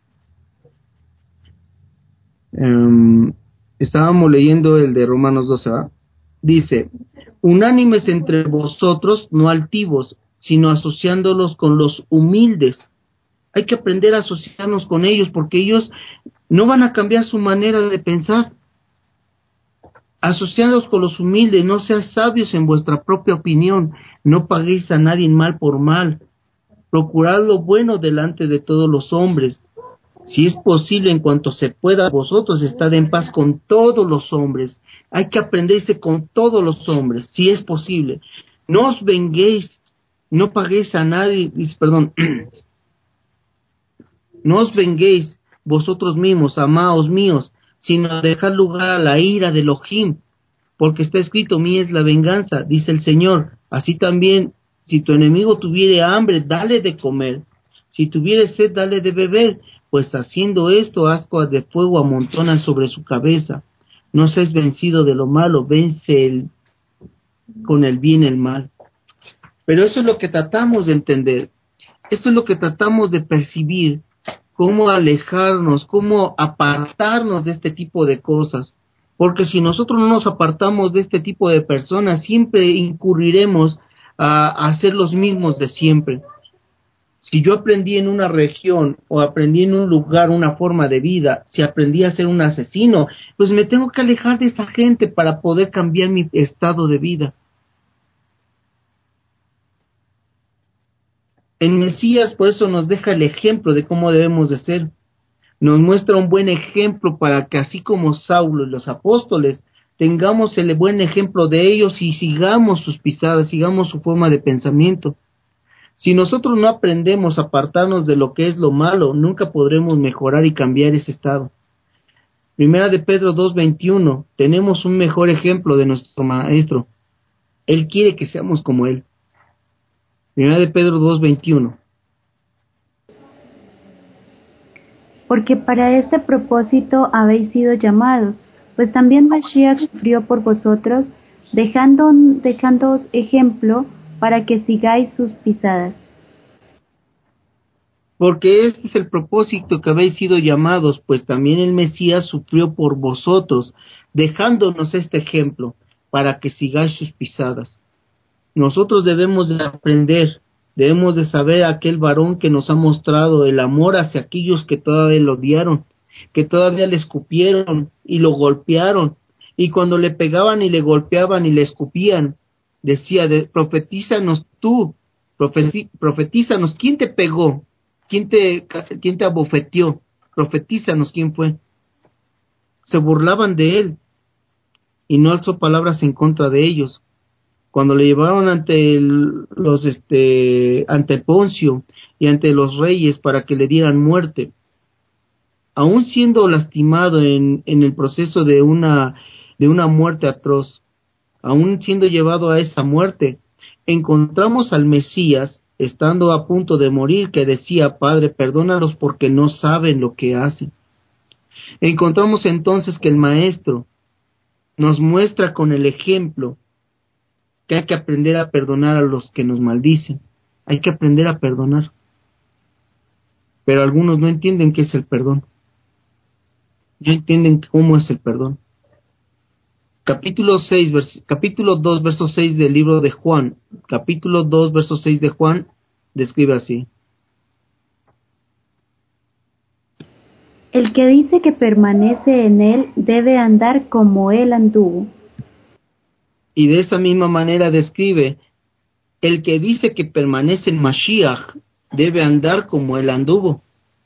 Um, estábamos leyendo el de Romanos doce, ¿verdad? Dice, unánimes entre vosotros, no altivos, sino asociándolos con los humildes. Hay que aprender a asociarnos con ellos porque ellos no van a cambiar su manera de pensar. Asociados con los humildes, no seas sabios en vuestra propia opinión, no paguéis a nadie mal por mal, procurad lo bueno delante de todos los hombres. Si es posible, en cuanto se pueda, vosotros estad en paz con todos los hombres. Hay que aprenderse con todos los hombres, si es posible. No os venguéis, no paguéis a nadie, perdón, no os venguéis vosotros mismos, amados míos, sino dejad lugar a la ira de Elohim, porque está escrito, mía es la venganza, dice el Señor. Así también, si tu enemigo tuviere hambre, dale de comer, si tuviere sed, dale de beber, pues haciendo esto, ascuas de fuego amontonan sobre su cabeza. No seas vencido de lo malo, vence el, con el bien el mal. Pero eso es lo que tratamos de entender, esto es lo que tratamos de percibir, cómo alejarnos, cómo apartarnos de este tipo de cosas, porque si nosotros no nos apartamos de este tipo de personas, siempre incurriremos a, a ser los mismos de siempre. Si yo aprendí en una región o aprendí en un lugar una forma de vida, si aprendí a ser un asesino, pues me tengo que alejar de esa gente para poder cambiar mi estado de vida. El Mesías por eso nos deja el ejemplo de cómo debemos de ser. Nos muestra un buen ejemplo para que así como Saulo y los apóstoles, tengamos el buen ejemplo de ellos y sigamos sus pisadas, sigamos su forma de pensamiento. Si nosotros no aprendemos a apartarnos de lo que es lo malo, nunca podremos mejorar y cambiar ese estado. Primera de Pedro dos veintiuno, tenemos un mejor ejemplo de nuestro Maestro. Él quiere que seamos como Él. Primera de Pedro dos veintiuno. Porque para este propósito habéis sido llamados, pues también Mashiach sufrió por vosotros, dejando, dejándoos ejemplo para que sigáis sus pisadas. Porque este es el propósito que habéis sido llamados, pues también el Mesías sufrió por vosotros, dejándonos este ejemplo, para que sigáis sus pisadas. Nosotros debemos de aprender, debemos de saber a aquel varón que nos ha mostrado el amor hacia aquellos que todavía lo odiaron, que todavía le escupieron y lo golpearon, y cuando le pegaban y le golpeaban y le escupían, decía, de, profetízanos tú, profeti, profetízanos, ¿quién te pegó? ¿Quién te, quién te abofeteó? Profetízanos quién fue. Se burlaban de él y no alzó palabras en contra de ellos. Cuando le llevaron ante el, los este ante Poncio y ante los reyes para que le dieran muerte, aún siendo lastimado en, en el proceso de una de una muerte atroz, aún siendo llevado a esa muerte, encontramos al Mesías estando a punto de morir, que decía, Padre, perdónalos porque no saben lo que hacen. Encontramos entonces que el Maestro nos muestra con el ejemplo que hay que aprender a perdonar a los que nos maldicen. Hay que aprender a perdonar. Pero algunos no entienden qué es el perdón. No entienden cómo es el perdón. Capítulo seis, vers- capítulo dos, verso seis del libro de Juan. Capítulo dos, verso seis de Juan, describe así. El que dice que permanece en él debe andar como él anduvo. Y de esa misma manera describe, el que dice que permanece en Mashiach debe andar como él anduvo.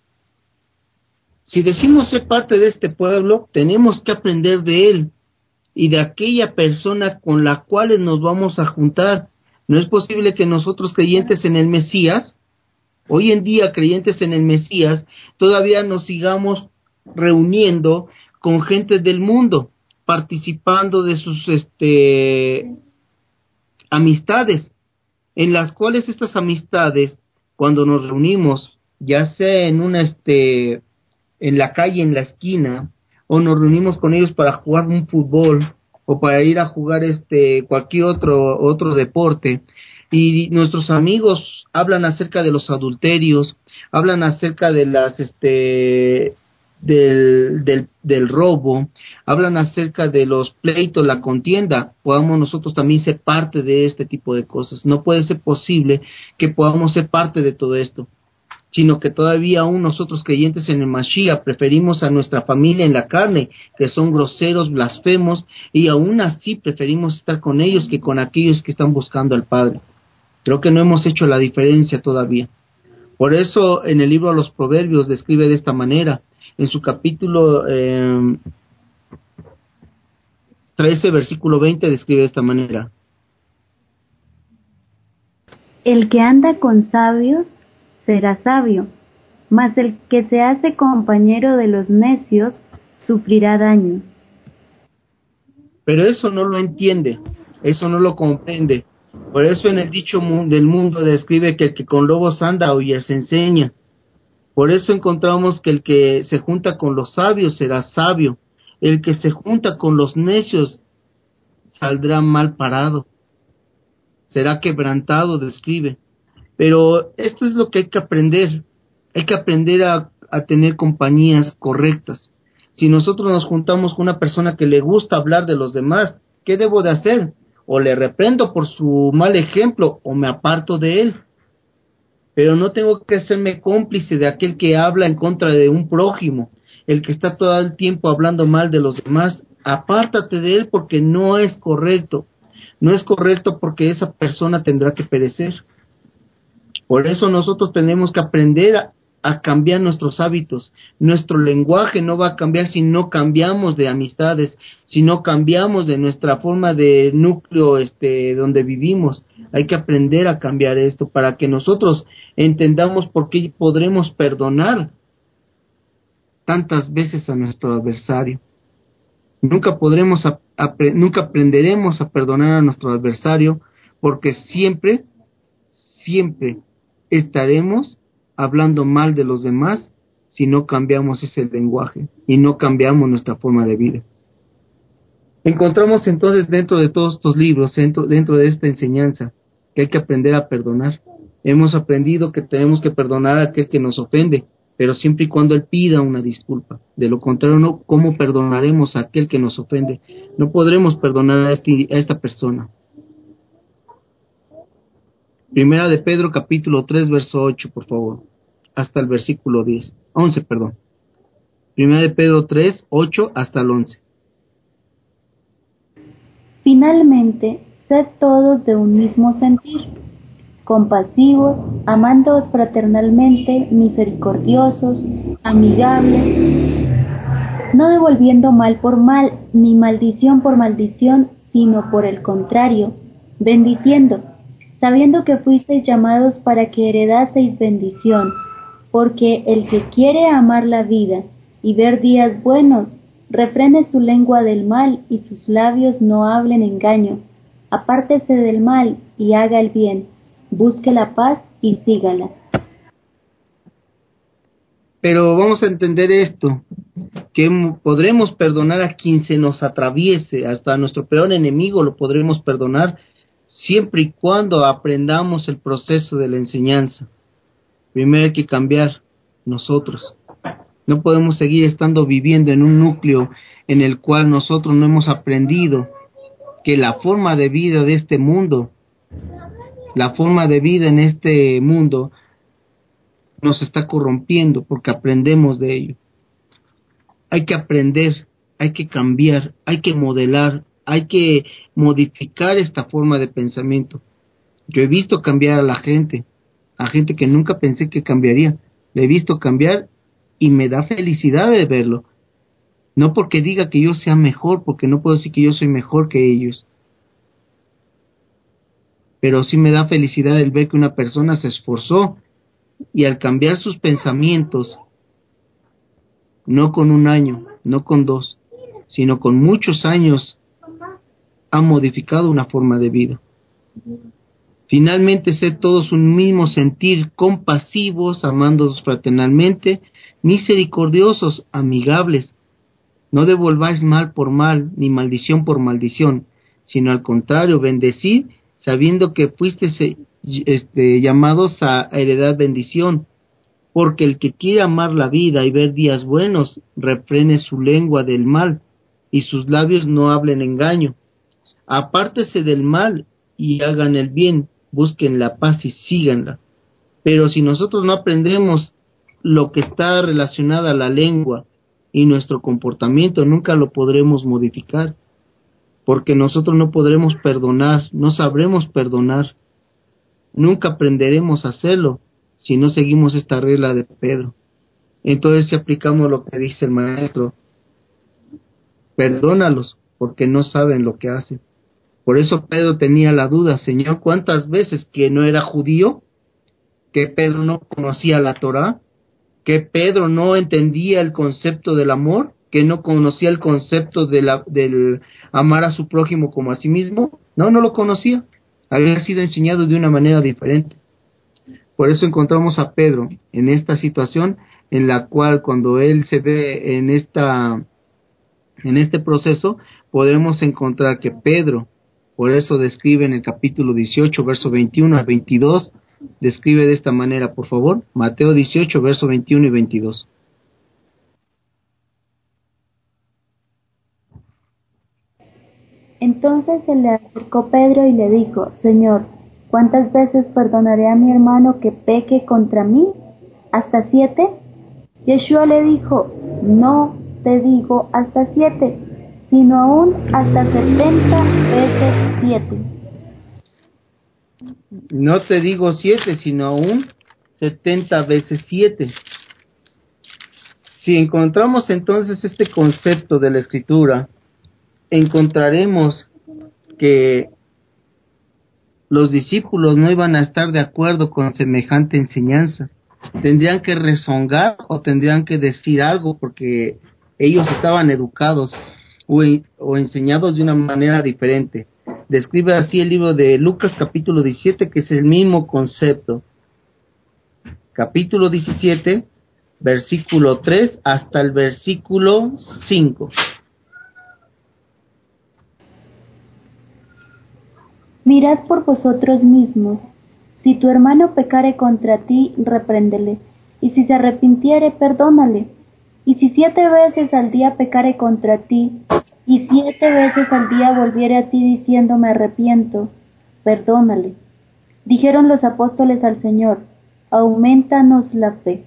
Si decimos ser parte de este pueblo, tenemos que aprender de él y de aquella persona con la cual nos vamos a juntar. No es posible que nosotros creyentes en el Mesías, hoy en día creyentes en el Mesías, todavía nos sigamos reuniendo con gente del mundo, participando de sus este amistades, en las cuales estas amistades, cuando nos reunimos, ya sea en una este en la calle, en la esquina, o nos reunimos con ellos para jugar un fútbol o para ir a jugar este cualquier otro otro deporte, y nuestros amigos hablan acerca de los adulterios, hablan acerca de las este del del del robo, hablan acerca de los pleitos, la contienda, podamos nosotros también ser parte de este tipo de cosas. No puede ser posible que podamos ser parte de todo esto, sino que todavía aún nosotros creyentes en el Mashiach preferimos a nuestra familia en la carne, que son groseros, blasfemos, y aún así preferimos estar con ellos que con aquellos que están buscando al Padre. Creo que no hemos hecho la diferencia todavía. Por eso en el libro de los Proverbios describe de esta manera, en su capítulo eh, trece, versículo veinte, describe de esta manera. El que anda con sabios será sabio, mas el que se hace compañero de los necios sufrirá daño. Pero eso no lo entiende, eso no lo comprende. Por eso en el dicho mu- del mundo describe que el que con lobos anda oye se enseña. Por eso encontramos que el que se junta con los sabios será sabio, el que se junta con los necios saldrá mal parado, será quebrantado, describe. Pero esto es lo que hay que aprender, hay que aprender a, a tener compañías correctas. Si nosotros nos juntamos con una persona que le gusta hablar de los demás, ¿qué debo de hacer? O le reprendo por su mal ejemplo, o me aparto de él. Pero no tengo que hacerme cómplice de aquel que habla en contra de un prójimo, el que está todo el tiempo hablando mal de los demás. Apártate de él porque no es correcto. No es correcto porque esa persona tendrá que perecer. Por eso nosotros tenemos que aprender a, a cambiar nuestros hábitos. Nuestro lenguaje no va a cambiar si no cambiamos de amistades, si no cambiamos de nuestra forma de núcleo este donde vivimos. Hay que aprender a cambiar esto para que nosotros entendamos por qué podremos perdonar tantas veces a nuestro adversario. Nunca podremos ap- apre- nunca aprenderemos a perdonar a nuestro adversario porque siempre siempre estaremos hablando mal de los demás si no cambiamos ese lenguaje y no cambiamos nuestra forma de vida. Encontramos entonces dentro de todos estos libros, dentro, dentro de esta enseñanza, que hay que aprender a perdonar. Hemos aprendido que tenemos que perdonar a aquel que nos ofende, pero siempre y cuando él pida una disculpa. De lo contrario, no, ¿cómo perdonaremos a aquel que nos ofende? No podremos perdonar a, este, a esta persona. Primera de Pedro, capítulo tres, verso ocho, por favor, hasta el versículo diez, once, perdón. Primera de Pedro tres, ocho hasta el once. Finalmente, sed todos de un mismo sentir, compasivos, amándoos fraternalmente, misericordiosos, amigables, no devolviendo mal por mal, ni maldición por maldición, sino por el contrario, bendiciendo, sabiendo que fuisteis llamados para que heredaseis bendición, porque el que quiere amar la vida y ver días buenos, refrene su lengua del mal y sus labios no hablen engaño. Apártese del mal y haga el bien, busque la paz y sígala. Pero vamos a entender esto, que podremos perdonar a quien se nos atraviese, hasta a nuestro peor enemigo lo podremos perdonar, siempre y cuando aprendamos el proceso de la enseñanza. Primero hay que cambiar nosotros. No podemos seguir estando viviendo en un núcleo en el cual nosotros no hemos aprendido que la forma de vida de este mundo, la forma de vida en este mundo nos está corrompiendo porque aprendemos de ello. Hay que aprender, hay que cambiar, hay que modelar, hay que modificar esta forma de pensamiento. Yo he visto cambiar a la gente, a gente que nunca pensé que cambiaría. Le he visto cambiar y me da felicidad de verlo. No porque diga que yo sea mejor, porque no puedo decir que yo soy mejor que ellos. Pero sí me da felicidad el ver que una persona se esforzó y al cambiar sus pensamientos, no con un año, no con dos, sino con muchos años, ha modificado una forma de vida. Finalmente, sed todos un mismo sentir, compasivos, amándoos fraternalmente, misericordiosos, amigables. No devolváis mal por mal, ni maldición por maldición, sino al contrario, bendecid, sabiendo que fuisteis este, llamados a heredar bendición. Porque el que quiere amar la vida y ver días buenos, refrene su lengua del mal, y sus labios no hablen engaño. Apártese del mal y hagan el bien, busquen la paz y síganla. Pero si nosotros no aprendemos lo que está relacionado a la lengua y nuestro comportamiento, nunca lo podremos modificar, porque nosotros no podremos perdonar, no sabremos perdonar, nunca aprenderemos a hacerlo si no seguimos esta regla de Pedro. Entonces, si aplicamos lo que dice el maestro, perdónalos porque no saben lo que hacen. Por eso Pedro tenía la duda, Señor, ¿cuántas veces que no era judío? Que Pedro no conocía la Torá, que Pedro no entendía el concepto del amor, que no conocía el concepto de la, del amar a su prójimo como a sí mismo. No, no lo conocía. Había sido enseñado de una manera diferente. Por eso encontramos a Pedro en esta situación en la cual cuando él se ve en esta en este proceso podemos encontrar que Pedro, por eso describe en el capítulo dieciocho, verso veintiuno al veintidós, describe de esta manera, por favor, Mateo dieciocho, verso veintiuno y veintidós. Entonces se le acercó Pedro y le dijo, Señor, ¿cuántas veces perdonaré a mi hermano que peque contra mí? ¿Hasta siete? Yeshua le dijo, no te digo hasta siete, sino aún hasta setenta veces siete. No te digo siete, sino aún setenta veces siete. Si encontramos entonces este concepto de la Escritura, encontraremos que los discípulos no iban a estar de acuerdo con semejante enseñanza. Tendrían que rezongar o tendrían que decir algo porque ellos estaban educados o, o enseñados de una manera diferente. Describe así el libro de Lucas capítulo diecisiete, que es el mismo concepto. Capítulo diecisiete, versículo tres hasta el versículo cinco. Mirad por vosotros mismos. Si tu hermano pecare contra ti, repréndele, y si se arrepintiere, perdónale. Y si siete veces al día pecare contra ti, y siete veces al día volviere a ti diciendo me arrepiento, perdónale. Dijeron los apóstoles al Señor, aumentanos la fe.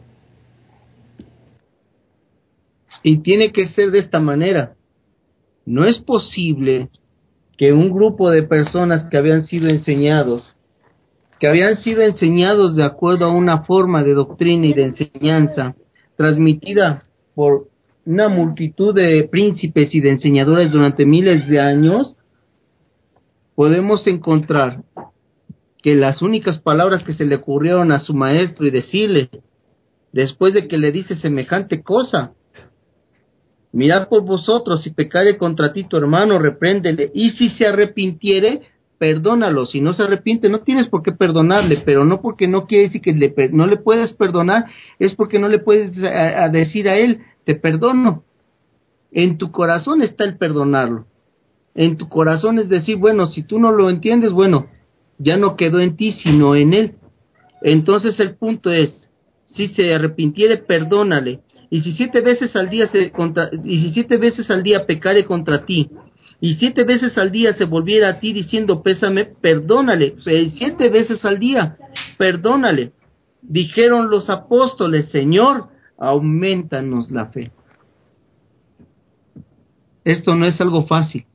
Y tiene que ser de esta manera. No es posible que un grupo de personas que habían sido enseñados, que habían sido enseñados de acuerdo a una forma de doctrina y de enseñanza transmitida por una multitud de príncipes y de enseñadores durante miles de años, podemos encontrar que las únicas palabras que se le ocurrieron a su maestro y decirle, después de que le dice semejante cosa, mirad por vosotros, si pecare contra ti tu hermano, repréndele, y si se arrepintiere, perdónalo. Si no se arrepiente, no tienes por qué perdonarle, pero no porque no quiere decir que le, no le puedes perdonar, es porque no le puedes a, a decir a él, te perdono. En tu corazón está el perdonarlo. En tu corazón es decir, bueno, si tú no lo entiendes, bueno, ya no quedó en ti, sino en él. Entonces el punto es, si se arrepintiere, perdónale. Y si siete veces al día se contra, y si siete veces al día pecare contra ti, y siete veces al día se volviera a ti diciendo pésame, perdónale. Siete veces al día, perdónale. Dijeron los apóstoles, Señor, aumentanos la fe. Esto no es algo fácil.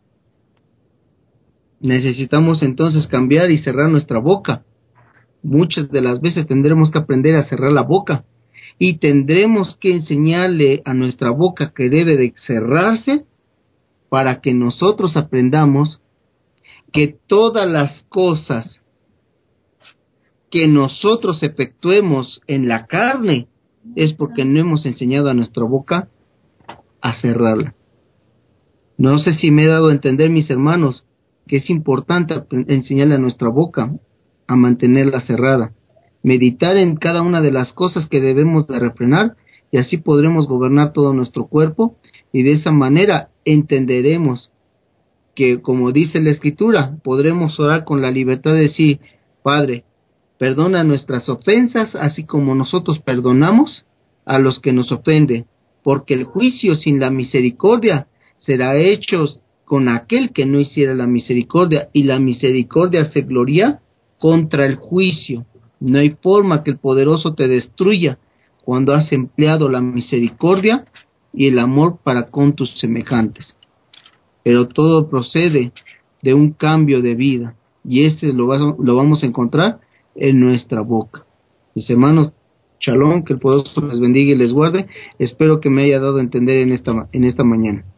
Necesitamos entonces cambiar y cerrar nuestra boca. Muchas de las veces tendremos que aprender a cerrar la boca. Y tendremos que enseñarle a nuestra boca que debe de cerrarse para que nosotros aprendamos que todas las cosas que nosotros efectuemos en la carne es porque no hemos enseñado a nuestra boca a cerrarla. No sé si me he dado a entender, mis hermanos, que es importante enseñarle a nuestra boca a mantenerla cerrada. Meditar en cada una de las cosas que debemos de refrenar y así podremos gobernar todo nuestro cuerpo y de esa manera entenderemos que, como dice la Escritura, podremos orar con la libertad de decir: Padre, perdona nuestras ofensas, así como nosotros perdonamos a los que nos ofenden, porque el juicio sin la misericordia será hecho con aquel que no hiciera la misericordia, y la misericordia se gloria contra el juicio. No hay forma que el poderoso te destruya cuando has empleado la misericordia y el amor para con tus semejantes. Pero todo procede de un cambio de vida, y este lo, vas, lo vamos a encontrar en nuestra boca. Mis hermanos, shalom, que el poderoso les bendiga y les guarde. Espero que me haya dado a entender en esta, en esta mañana.